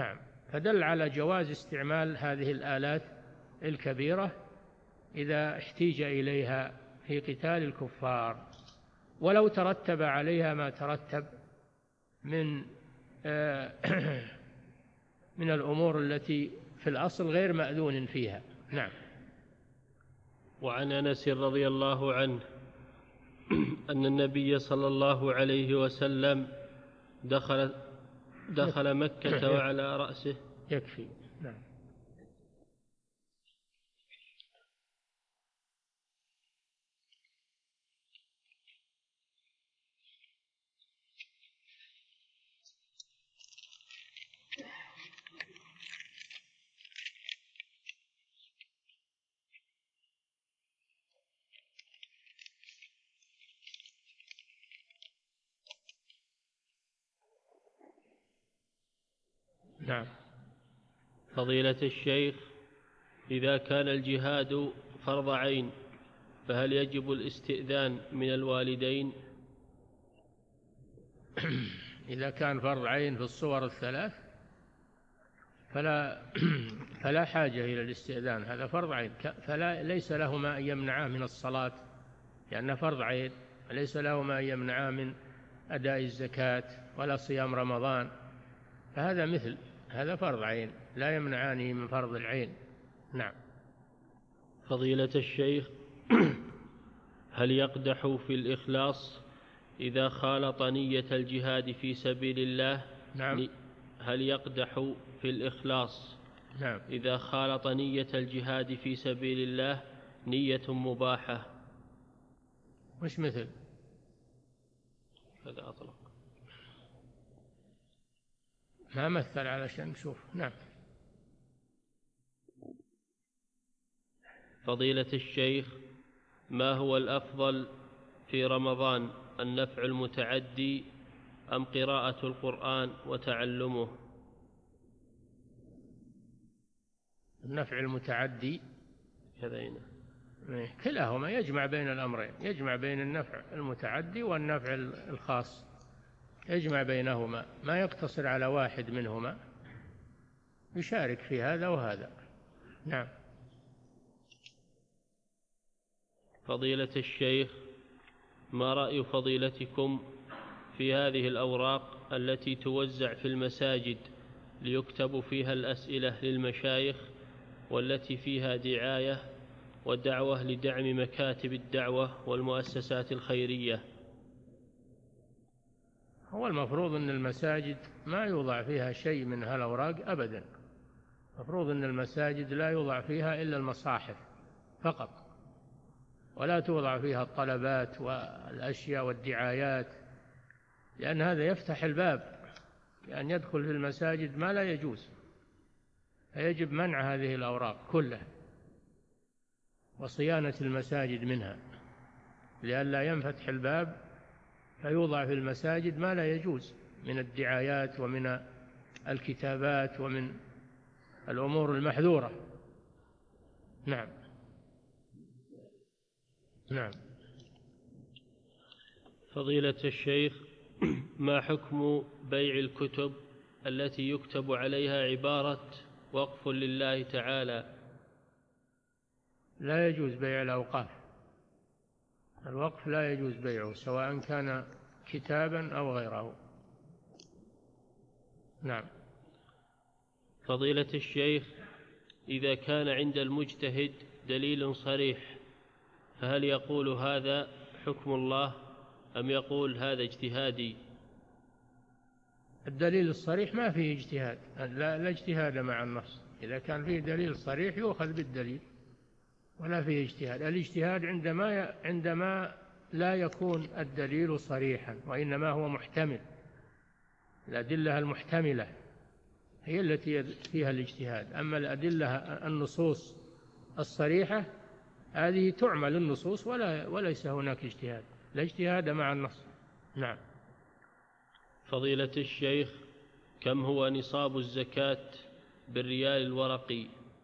فدل على جواز استعمال هذه الآلات الكبيرة إذا احتيج إليها في قتال الكفار، ولو ترتب عليها ما ترتب من من الأمور التي في الأصل غير مأذون فيها. نعم. وعن أنس رضي الله عنه أن النبي صلى الله عليه وسلم دخل دخل مكة وعلى رأسه يكفي. نعم. نعم. فضيلة الشيخ، إذا كان الجهاد فرض عين فهل يجب الاستئذان من الوالدين؟ إذا كان فرض عين في الصور الثلاث فلا فلا حاجة إلى الاستئذان، هذا فرض عين، فلا ليس له ما يمنعه من الصلاة لأنه فرض عين، ليس له ما يمنعه من أداء الزكاة ولا صيام رمضان، فهذا مثل هذا فرض عين لا يمنعانه من فرض العين. نعم. فضيلة الشيخ، هل يقدح في الإخلاص إذا خالط نية الجهاد في سبيل الله؟ نعم. هل يقدح في الإخلاص نعم. إذا خالط نية الجهاد في سبيل الله نية مباحة؟ مش مثل هذا أطلق، ما مثل علشان نشوف. نعم. فضيلة الشيخ، ما هو الأفضل في رمضان، النفع المتعدي أم قراءة القرآن وتعلمه؟ النفع المتعدي كذين كلاهما يجمع بين الأمرين، يجمع بين النفع المتعدي والنفع الخاص، يجمع بينهما، ما يقتصر على واحد منهما، يشارك في هذا وهذا. نعم. فضيلة الشيخ، ما رأي فضيلتكم في هذه الأوراق التي توزع في المساجد ليكتب فيها الأسئلة للمشايخ، والتي فيها دعاية ودعوة لدعم مكاتب الدعوة والمؤسسات الخيرية؟ هو المفروض أن المساجد ما يوضع فيها شيء من هالأوراق أبدا، المفروض أن المساجد لا يوضع فيها إلا المصاحف فقط، ولا توضع فيها الطلبات والأشياء والدعايات، لأن هذا يفتح الباب لأن يدخل في المساجد ما لا يجوز، فيجب منع هذه الأوراق كلها وصيانة المساجد منها لئلا ينفتح الباب فيوضع في المساجد ما لا يجوز من الدعايات ومن الكتابات ومن الأمور المحذورة. نعم. نعم. فضيلة الشيخ، ما حكم بيع الكتب التي يكتب عليها عبارة وقف لله تعالى؟ لا يجوز بيع الأوقاف، الوقف لا يجوز بيعه سواء كان كتابا أو غيره. نعم. فضيلة الشيخ، إذا كان عند المجتهد دليل صريح فهل يقول هذا حكم الله أم يقول هذا اجتهادي؟ الدليل الصريح ما فيه اجتهاد، لا, لا اجتهاد مع النص، إذا كان فيه دليل صريح يؤخذ بالدليل ولا فيه اجتهاد. الاجتهاد عندما عندما لا يكون الدليل صريحا وإنما هو محتمل، الأدلة المحتملة هي التي فيها الاجتهاد، أما الأدلة النصوص الصريحة هذه تعمل النصوص ولا وليس هناك اجتهاد، لا اجتهاد مع النص. نعم. فضيلة الشيخ، كم هو نصاب الزكاة بالريال الورقي؟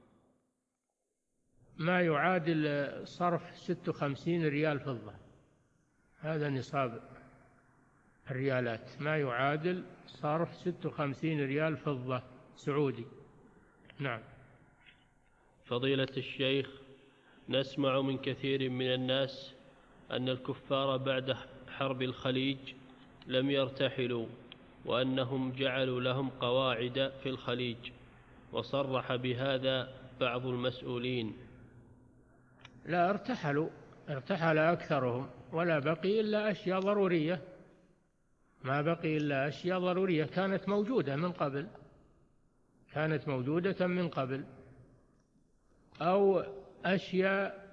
ما يعادل صرف ست وخمسين ريال فضة، هذا نصاب الريالات، ما يعادل صرف ست وخمسين ريال فضة. سعودي. نعم. فضيلة الشيخ، نسمع من كثير من الناس أن الكفار بعد حرب الخليج لم يرتحلوا، وأنهم جعلوا لهم قواعد في الخليج، وصرح بهذا بعض المسؤولين. لا، ارتحلوا، ارتحل أكثرهم، ولا بقي إلا أشياء ضرورية، ما بقي إلا أشياء ضرورية كانت موجودة من قبل، كانت موجودة من قبل، أو أشياء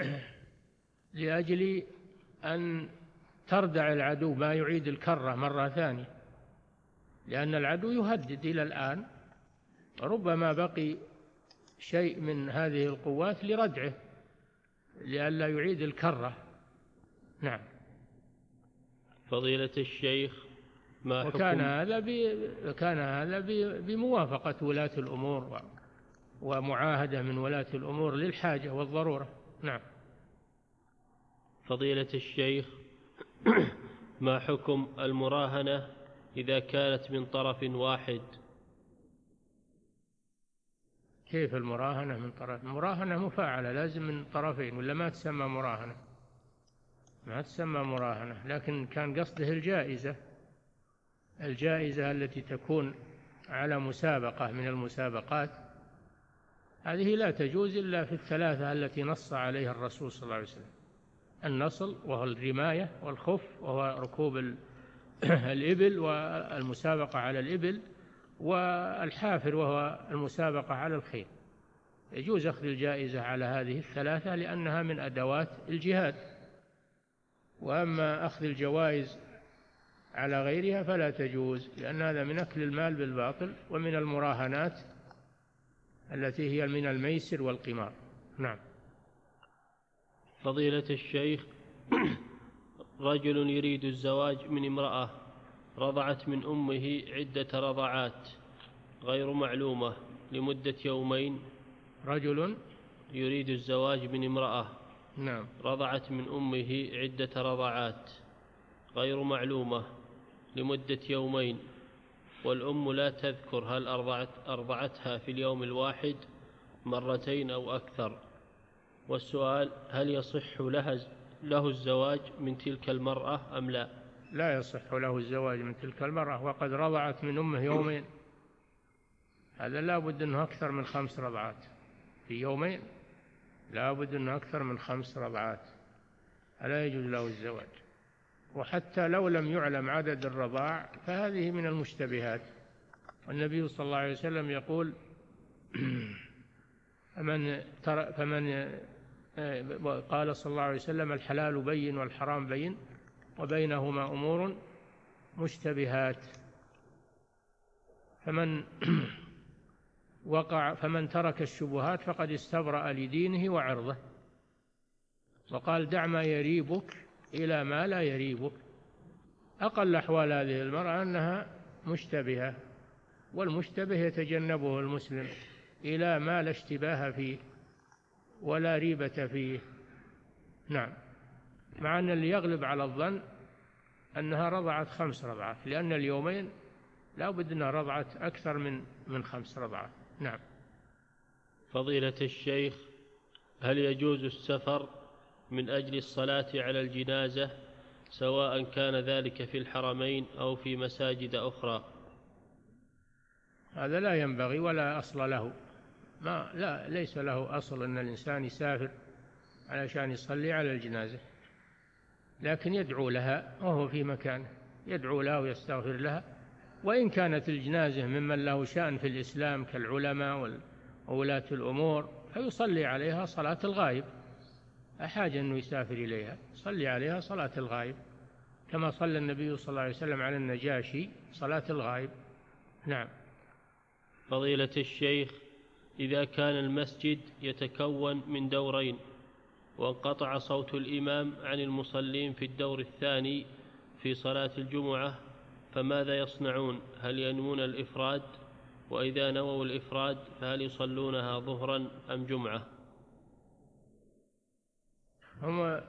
لأجل أن تردع العدو ما يعيد الكرة مرة ثانية، لأن العدو يهدد إلى الآن، ربما بقي شيء من هذه القوات لردعه لئلا يعيد الكرة. نعم. فضيلة الشيخ، ما حكم وكان هذا كان هذا بموافقة ولاة الأمور ومعاهدة من ولاة الأمور للحاجة والضرورة. نعم. فضيلة الشيخ، ما حكم المراهنة إذا كانت من طرف واحد؟ كيف المراهنة من طرف؟ المراهنة مفاعلة، لازم من طرفين، ولا ما تسمى مراهنة، ما تسمى مراهنة. لكن كان قصده الجائزة، الجائزة التي تكون على مسابقة من المسابقات، هذه لا تجوز إلا في الثلاثة التي نص عليها الرسول صلى الله عليه وسلم: النصل، وهو الرماية، والخف، وهو ركوب الإبل والمسابقة على الإبل، والحافر، وهو المسابقة على الخيل. يجوز أخذ الجائزة على هذه الثلاثة لأنها من أدوات الجهاد، وأما أخذ الجوائز على غيرها فلا تجوز، لأن هذا من أكل المال بالباطل ومن المراهنات التي هي من الميسر والقمار. نعم. فضيلة الشيخ، رجل يريد الزواج من امرأة رضعت من أمه عدة رضعات غير معلومة لمدة يومين. رجل يريد الزواج من امرأة نعم رضعت من أمه عدة رضعات غير معلومة لمدة يومين، والأم لا تذكر هل أرضعت أرضعتها في اليوم الواحد مرتين أو أكثر. والسؤال: هل يصح لها له الزواج من تلك المرأة أم لا؟ لا يصح له الزواج من تلك المرأة، وقد رضعت من أمه يومين، هذا لا بد أنه أكثر من خمس رضعات في يومين، لا بد أنه أكثر من خمس رضعات، فلا يجوز له الزواج. وحتى لو لم يعلم عدد الرضاع فهذه من المشتبهات، والنبي صلى الله عليه وسلم يقول: فمن, فمن قال صلى الله عليه وسلم: الحلال بين والحرام بين وبينهما أمور مشتبهات، فمن وقع فمن ترك الشبهات فقد استبرأ لدينه وعرضه. وقال: دع ما يريبك إلى ما لا يريبك. أقل أحوال هذه المرأة أنها مشتبهة، والمشتبه يتجنبه المسلم إلى ما لا اشتباه فيه ولا ريبة فيه. نعم. مع أن اللي يغلب على الظن أنها رضعت خمس رضعات، لأن اليومين لا بد أنها رضعت أكثر من من خمس رضعات. نعم. فضيلة الشيخ، هل يجوز السفر من أجل الصلاة على الجنازة سواء كان ذلك في الحرمين أو في مساجد أخرى؟ هذا لا ينبغي ولا أصل له، ما لا ليس له أصل أن الإنسان يسافر علشان يصلي على الجنازة، لكن يدعو لها وهو في مكانه، يدعو لها ويستغفر لها. وإن كانت الجنازة ممن له شأن في الإسلام كالعلماء وولاة الأمور فيصلي عليها صلاة الغائب، أحاجة أنه يسافر إليها، صلي عليها صلاة الغائب كما صلى النبي صلى الله عليه وسلم على النجاشي صلاة الغائب. نعم. فضيلة الشيخ، إذا كان المسجد يتكون من دورين وانقطع صوت الإمام عن المصلين في الدور الثاني في صلاة الجمعة، فماذا يصنعون؟ هل ينوون الإفراد؟ وإذا نووا الإفراد فهل يصلونها ظهرا أم جمعة؟ هم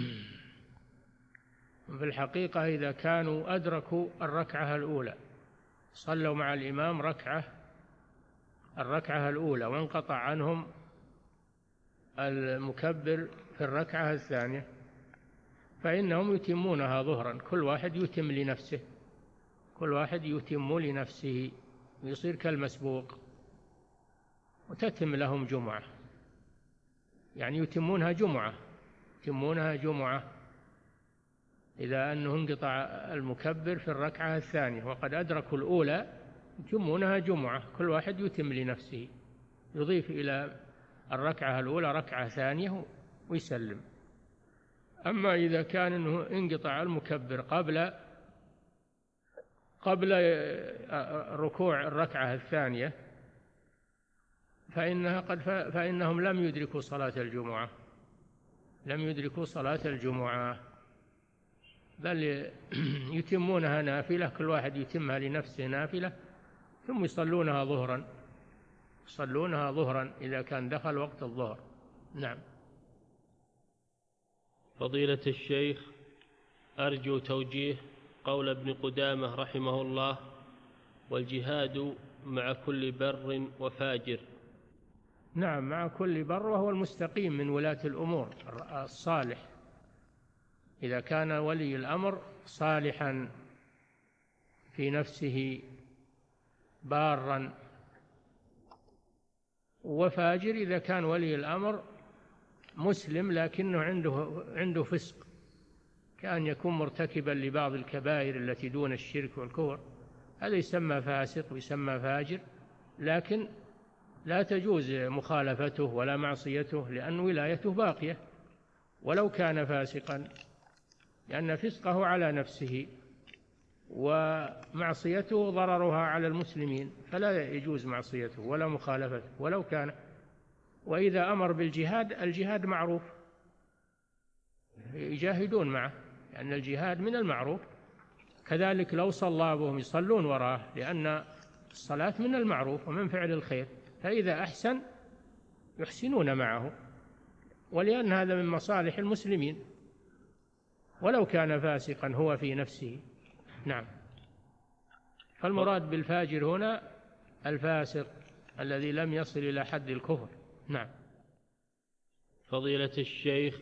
في الحقيقة إذا كانوا أدركوا الركعة الأولى صلوا مع الإمام ركعة الركعة الأولى وانقطع عنهم المكبر في الركعة الثانية فإنهم يتمونها ظهرا، كل واحد يتم لنفسه، كل واحد يتم لنفسه ويصير كالمسبوق، وتتم لهم جمعة، يعني يتمونها جمعة، يتمونها جمعة إذا أنه انقطع المكبر في الركعة الثانية وقد أدركوا الأولى يتمونها جمعة، كل واحد يتم لنفسه، يضيف إلى الركعة الأولى ركعة ثانية ويسلم. أما إذا كان أنه انقطع المكبر قبل قبل ركوع الركعة الثانية فإنها قد فإنهم لم يدركوا صلاة الجمعة، لم يدركوا صلاة الجمعة، بل يتمونها نافلة، كل واحد يتمها لنفسه نافلة، ثم يصلونها ظهرا، يصلونها ظهرا إذا كان دخل وقت الظهر. نعم. فضيلة الشيخ، أرجو توجيه قول ابن قدامة رحمه الله: والجهاد مع كل بر وفاجر. نعم، مع كل بر، وهو المستقيم من ولاة الأمور الصالح، إذا كان ولي الأمر صالحا في نفسه بارا، وفاجر إذا كان ولي الأمر مسلم لكنه عنده عنده فسق، كأن يكون مرتكبا لبعض الكبائر التي دون الشرك والكفر، هذا يسمى فاسق ويسمى فاجر، لكن لا تجوز مخالفته ولا معصيته، لأن ولايته باقية ولو كان فاسقا، لأن فسقه على نفسه ومعصيته ضررها على المسلمين، فلا يجوز معصيته ولا مخالفته ولو كان. وإذا أمر بالجهاد، الجهاد معروف، يجاهدون معه، لأن الجهاد من المعروف. كذلك لو صلى بهم يصلون وراه، لأن الصلاة من المعروف ومن فعل الخير، فإذا أحسن يحسنون معه، ولأن هذا من مصالح المسلمين ولو كان فاسقا هو في نفسه. نعم. فالمراد بالفاجر هنا الفاسق الذي لم يصل إلى حد الكفر. نعم. فضيلة الشيخ،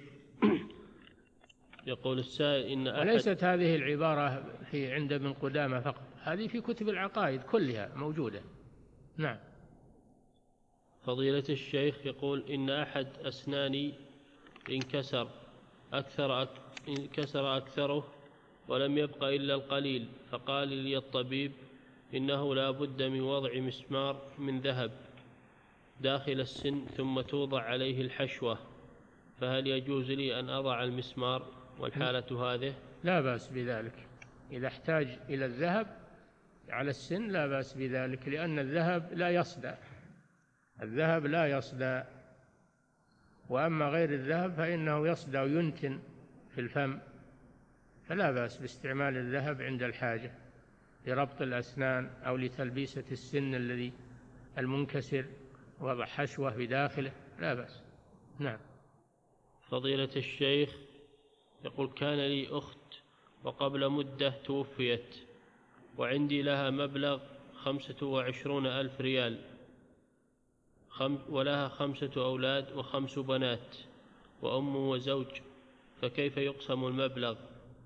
يقول السائل إن أحد وليست هذه العبارة في عند ابن قدامة فقط، هذه في كتب العقائد كلها موجودة. نعم. فضيلة الشيخ يقول إن أحد أسناني انكسر أكثر أك... انكسر أكثره ولم يبق إلا القليل، فقال لي الطبيب إنه لا بد من وضع مسمار من ذهب داخل السن ثم توضع عليه الحشوة، فهل يجوز لي أن أضع المسمار والحالة هذه؟ لا بأس بذلك، إذا احتاج إلى الذهب على السن لا بأس بذلك، لأن الذهب لا يصدى، الذهب لا يصدى، وأما غير الذهب فإنه يصدى وينتن في الفم، فلا بأس باستعمال الذهب عند الحاجة لربط الأسنان أو لتلبيسة السن الذي المنكسر، وضع حشوة بداخله، لا بأس. نعم. فضيلة الشيخ يقول كان لي أخت وقبل مدة توفيت، وعندي لها مبلغ خمسة وعشرون ألف ريال، ولها خمسة أولاد وخمس بنات وأم وزوج، فكيف يقسم المبلغ؟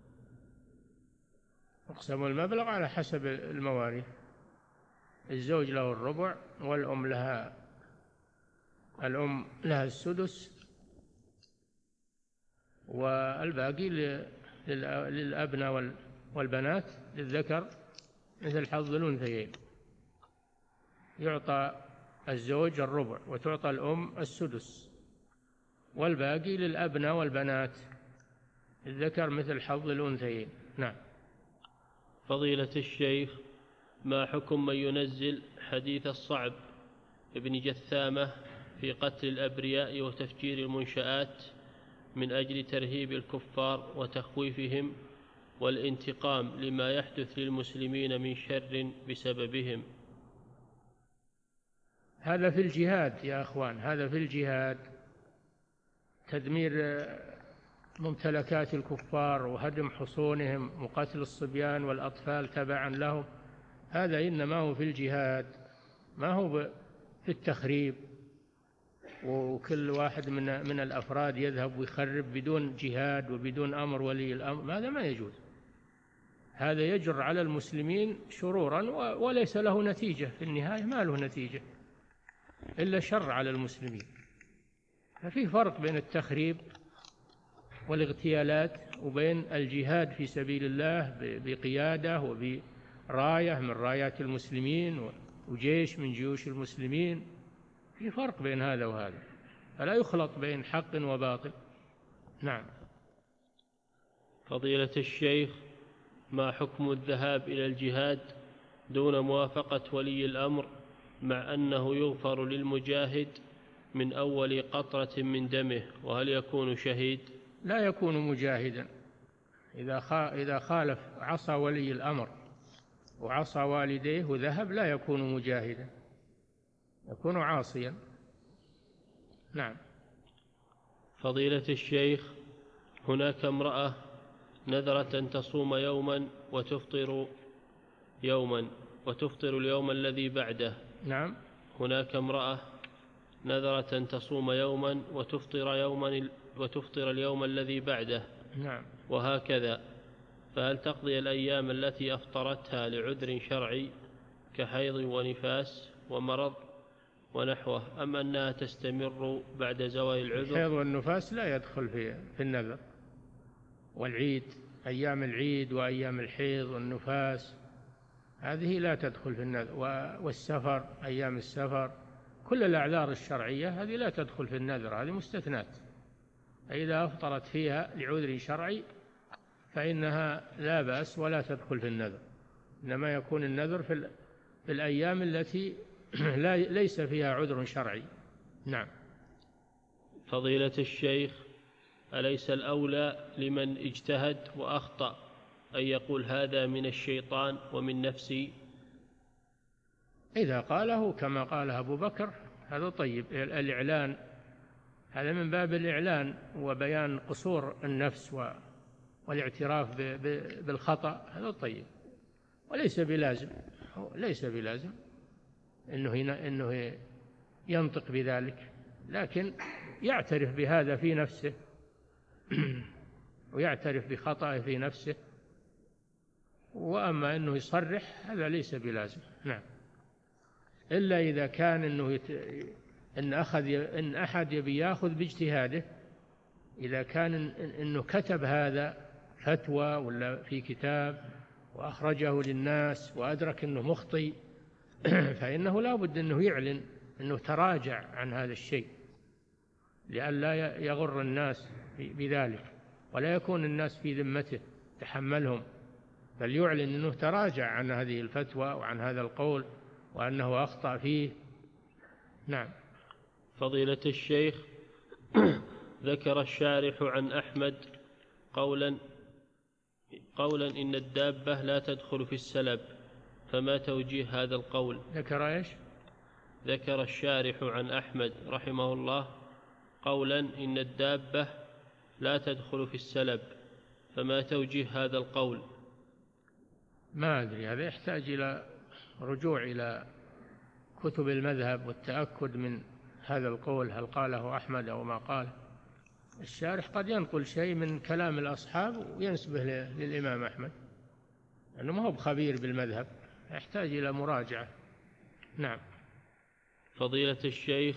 يقسم المبلغ على حسب المواريث، الزوج له الربع، والأم لها الأم لها السدس، والباقي للأبناء والبنات للذكر مثل حظ الأنثيين، يعطى الزوج الربع وتعطى الأم السدس، والباقي للأبناء والبنات الذكر مثل حظ الأنثيين. نعم. فضيلة الشيخ، ما حكم من ينزل حديث الصعب ابن جثامة في قتل الأبرياء وتفجير المنشآت من أجل ترهيب الكفار وتخويفهم والانتقام لما يحدث للمسلمين من شر بسببهم؟ هذا في الجهاد يا أخوان، هذا في الجهاد، تدمير ممتلكات الكفار وهدم حصونهم وقتل الصبيان والأطفال تبعا لهم، هذا إنما هو في الجهاد، ما هو في التخريب، وكل واحد من من الأفراد يذهب ويخرب بدون جهاد وبدون أمر ولي الأمر، هذا ما يجوز. هذا يجر على المسلمين شرورا وليس له نتيجة، في النهاية ما له نتيجة إلا شر على المسلمين. ففي فرق بين التخريب والاغتيالات وبين الجهاد في سبيل الله بقيادة وبراية من رايات المسلمين وجيش من جيوش المسلمين. في فرق بين هذا وهذا، فلا يخلط بين حق وباطل. نعم. فضيلة الشيخ، ما حكم الذهاب إلى الجهاد دون موافقة ولي الأمر مع أنه يغفر للمجاهد من أول قطرة من دمه، وهل يكون شهيد؟ لا يكون مجاهدا إذا خالف عصى ولي الأمر وعصى والديه وذهب، لا يكون مجاهدا، يكون عاصيا. نعم. فضيلة الشيخ، هناك امرأة نذرت أن تصوم يوما وتفطر يوما وتفطر اليوم الذي بعده. نعم. هناك امرأة نذرت أن تصوم يوما وتفطر يوما وتفطر اليوم الذي بعده. نعم. وهكذا، فهل تقضي الأيام التي أفطرتها لعذر شرعي كحيض ونفاس ومرض ونحوه، أم أنها تستمر بعد زوال العذر؟ الحيض والنفاس لا يدخل في في النذر، والعيد، أيام العيد وأيام الحيض والنفاس هذه لا تدخل في النذر، والسفر، أيام السفر، كل الأعذار الشرعية هذه لا تدخل في النذر، هذه مستثنات. فإذا أفطرت فيها لعذر شرعي فإنها لا بأس ولا تدخل في النذر، إنما يكون النذر في, في الأيام التي لا ليس فيها عذر شرعي. نعم. فضيلة الشيخ، أليس الأولى لمن اجتهد وأخطأ أن يقول هذا من الشيطان ومن نفسي؟ إذا قاله كما قال أبو بكر هذا طيب. الإعلان هذا من باب الإعلان وبيان قصور النفس والاعتراف بالخطأ، هذا طيب، وليس بلازم ليس بلازم إنه إنه ينطق بذلك، لكن يعترف بهذا في نفسه ويعترف بخطأه في نفسه. وأما أنه يصرح هذا ليس بلازم. نعم. إلا إذا كان أنه يت... إن أخذ إن أحد يبي يأخذ باجتهاده، إذا كان أنه كتب هذا فتوى ولا في كتاب وأخرجه للناس وأدرك أنه مخطئ فإنه لا بد أنه يعلن أنه تراجع عن هذا الشيء لئلا يغر الناس بذلك ولا يكون الناس في ذمته تحملهم، بل يعلن أنه تراجع عن هذه الفتوى وعن هذا القول وأنه أخطأ فيه. نعم. فضيلة الشيخ، ذكر الشارح عن أحمد قولا قولا إن الدابة لا تدخل في السلب، فما توجيه هذا القول؟ ذكر إيش؟ ذكر الشارح عن أحمد رحمه الله قولا إن الدابة لا تدخل في السلب، فما توجيه هذا القول؟ ما أدري، هذا يحتاج إلى رجوع إلى كتب المذهب والتأكد من هذا القول هل قاله أحمد أو ما قاله. الشارح قد ينقل شيء من كلام الأصحاب وينسبه للإمام أحمد، لأنه ما هو بخبير بالمذهب، يحتاج إلى مراجعة. نعم. فضيلة الشيخ،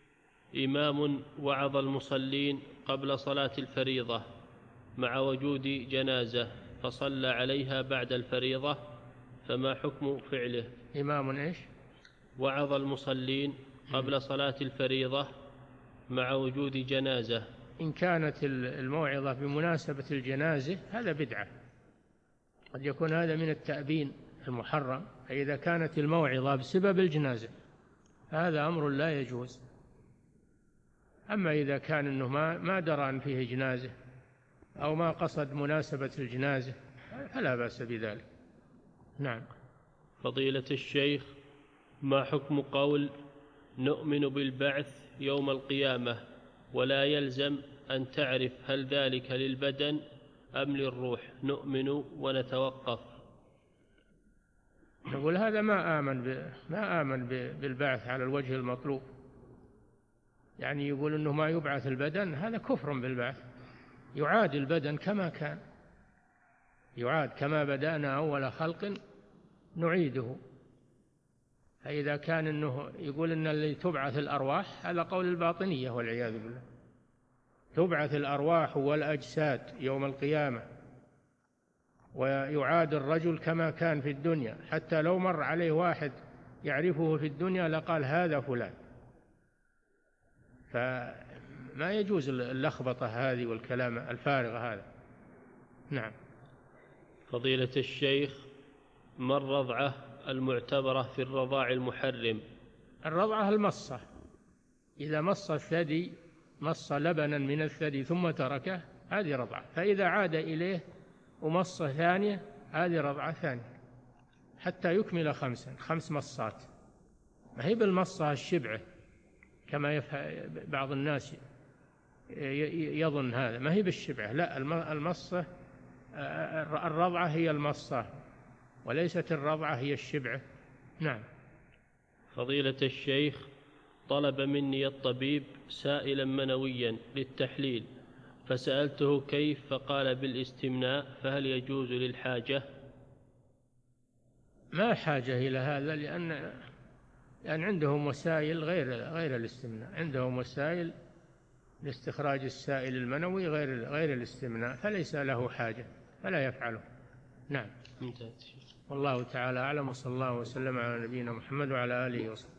إمام وعظ المصلين قبل صلاة الفريضة مع وجود جنازة فصلى عليها بعد الفريضة، فما حكم فعله؟ إمام إيش؟ وعظ المصلين قبل صلاة الفريضة مع وجود جنازة. إن كانت الموعظة بمناسبة الجنازة هذا بدعة، قد يكون هذا من التأبين المحرم. فإذا كانت الموعظة بسبب الجنازة هذا أمر لا يجوز. أما إذا كان أنه ما ما درى أن فيه جنازة أو ما قصد مناسبة الجنازة فلا بأس بذلك. نعم. فضيلة الشيخ، ما حكم قول نؤمن بالبعث يوم القيامة ولا يلزم أن تعرف هل ذلك للبدن أم للروح، نؤمن ونتوقف؟ نقول هذا ما آمن ب... ما آمن ب... بالبعث على الوجه المطلوب، يعني يقول إنه ما يبعث البدن، هذا كفر بالبعث. يعاد البدن كما كان، يعاد كما بدأنا أول خلق نعيده. فإذا كان إنه يقول إن اللي تبعث الأرواح، هذا قول الباطنية والعياذ بالله. تبعث الأرواح والأجساد يوم القيامة، ويعاد الرجل كما كان في الدنيا، حتى لو مر عليه واحد يعرفه في الدنيا لقال هذا فلان. فما يجوز اللخبطة هذه والكلام الفارغ هذا. نعم. فضيلة الشيخ، ما الرضعة المعتبرة في الرضاع المحرم؟ الرضعة المصة، إذا مص الثدي، مص لبنا من الثدي ثم تركه، هذه رضعة. فإذا عاد إليه ومصة ثانية، هذه رضعة ثانية، حتى يكمل خمسا، خمس مصات. ما هي بالمصة الشبعة كما يفهم بعض الناس يظن هذا، ما هي بالشبعة، لا، المصة الرضعة هي المصة، وليست الرضعة هي الشبعة. نعم. فضيلة الشيخ، طلب مني الطبيب سائلا منويا للتحليل، فسألته كيف، فقال بالاستمناء، فهل يجوز للحاجة؟ ما حاجة إلى هذا، لأن لأن عندهم وسائل غير غير الاستمناء، عندهم وسائل لاستخراج السائل المنوي غير غير الاستمناء، فليس له حاجة، فلا يفعله. نعم. والله تعالى أعلم، وصلى الله وسلم على نبينا محمد وعلى آله وصحبه.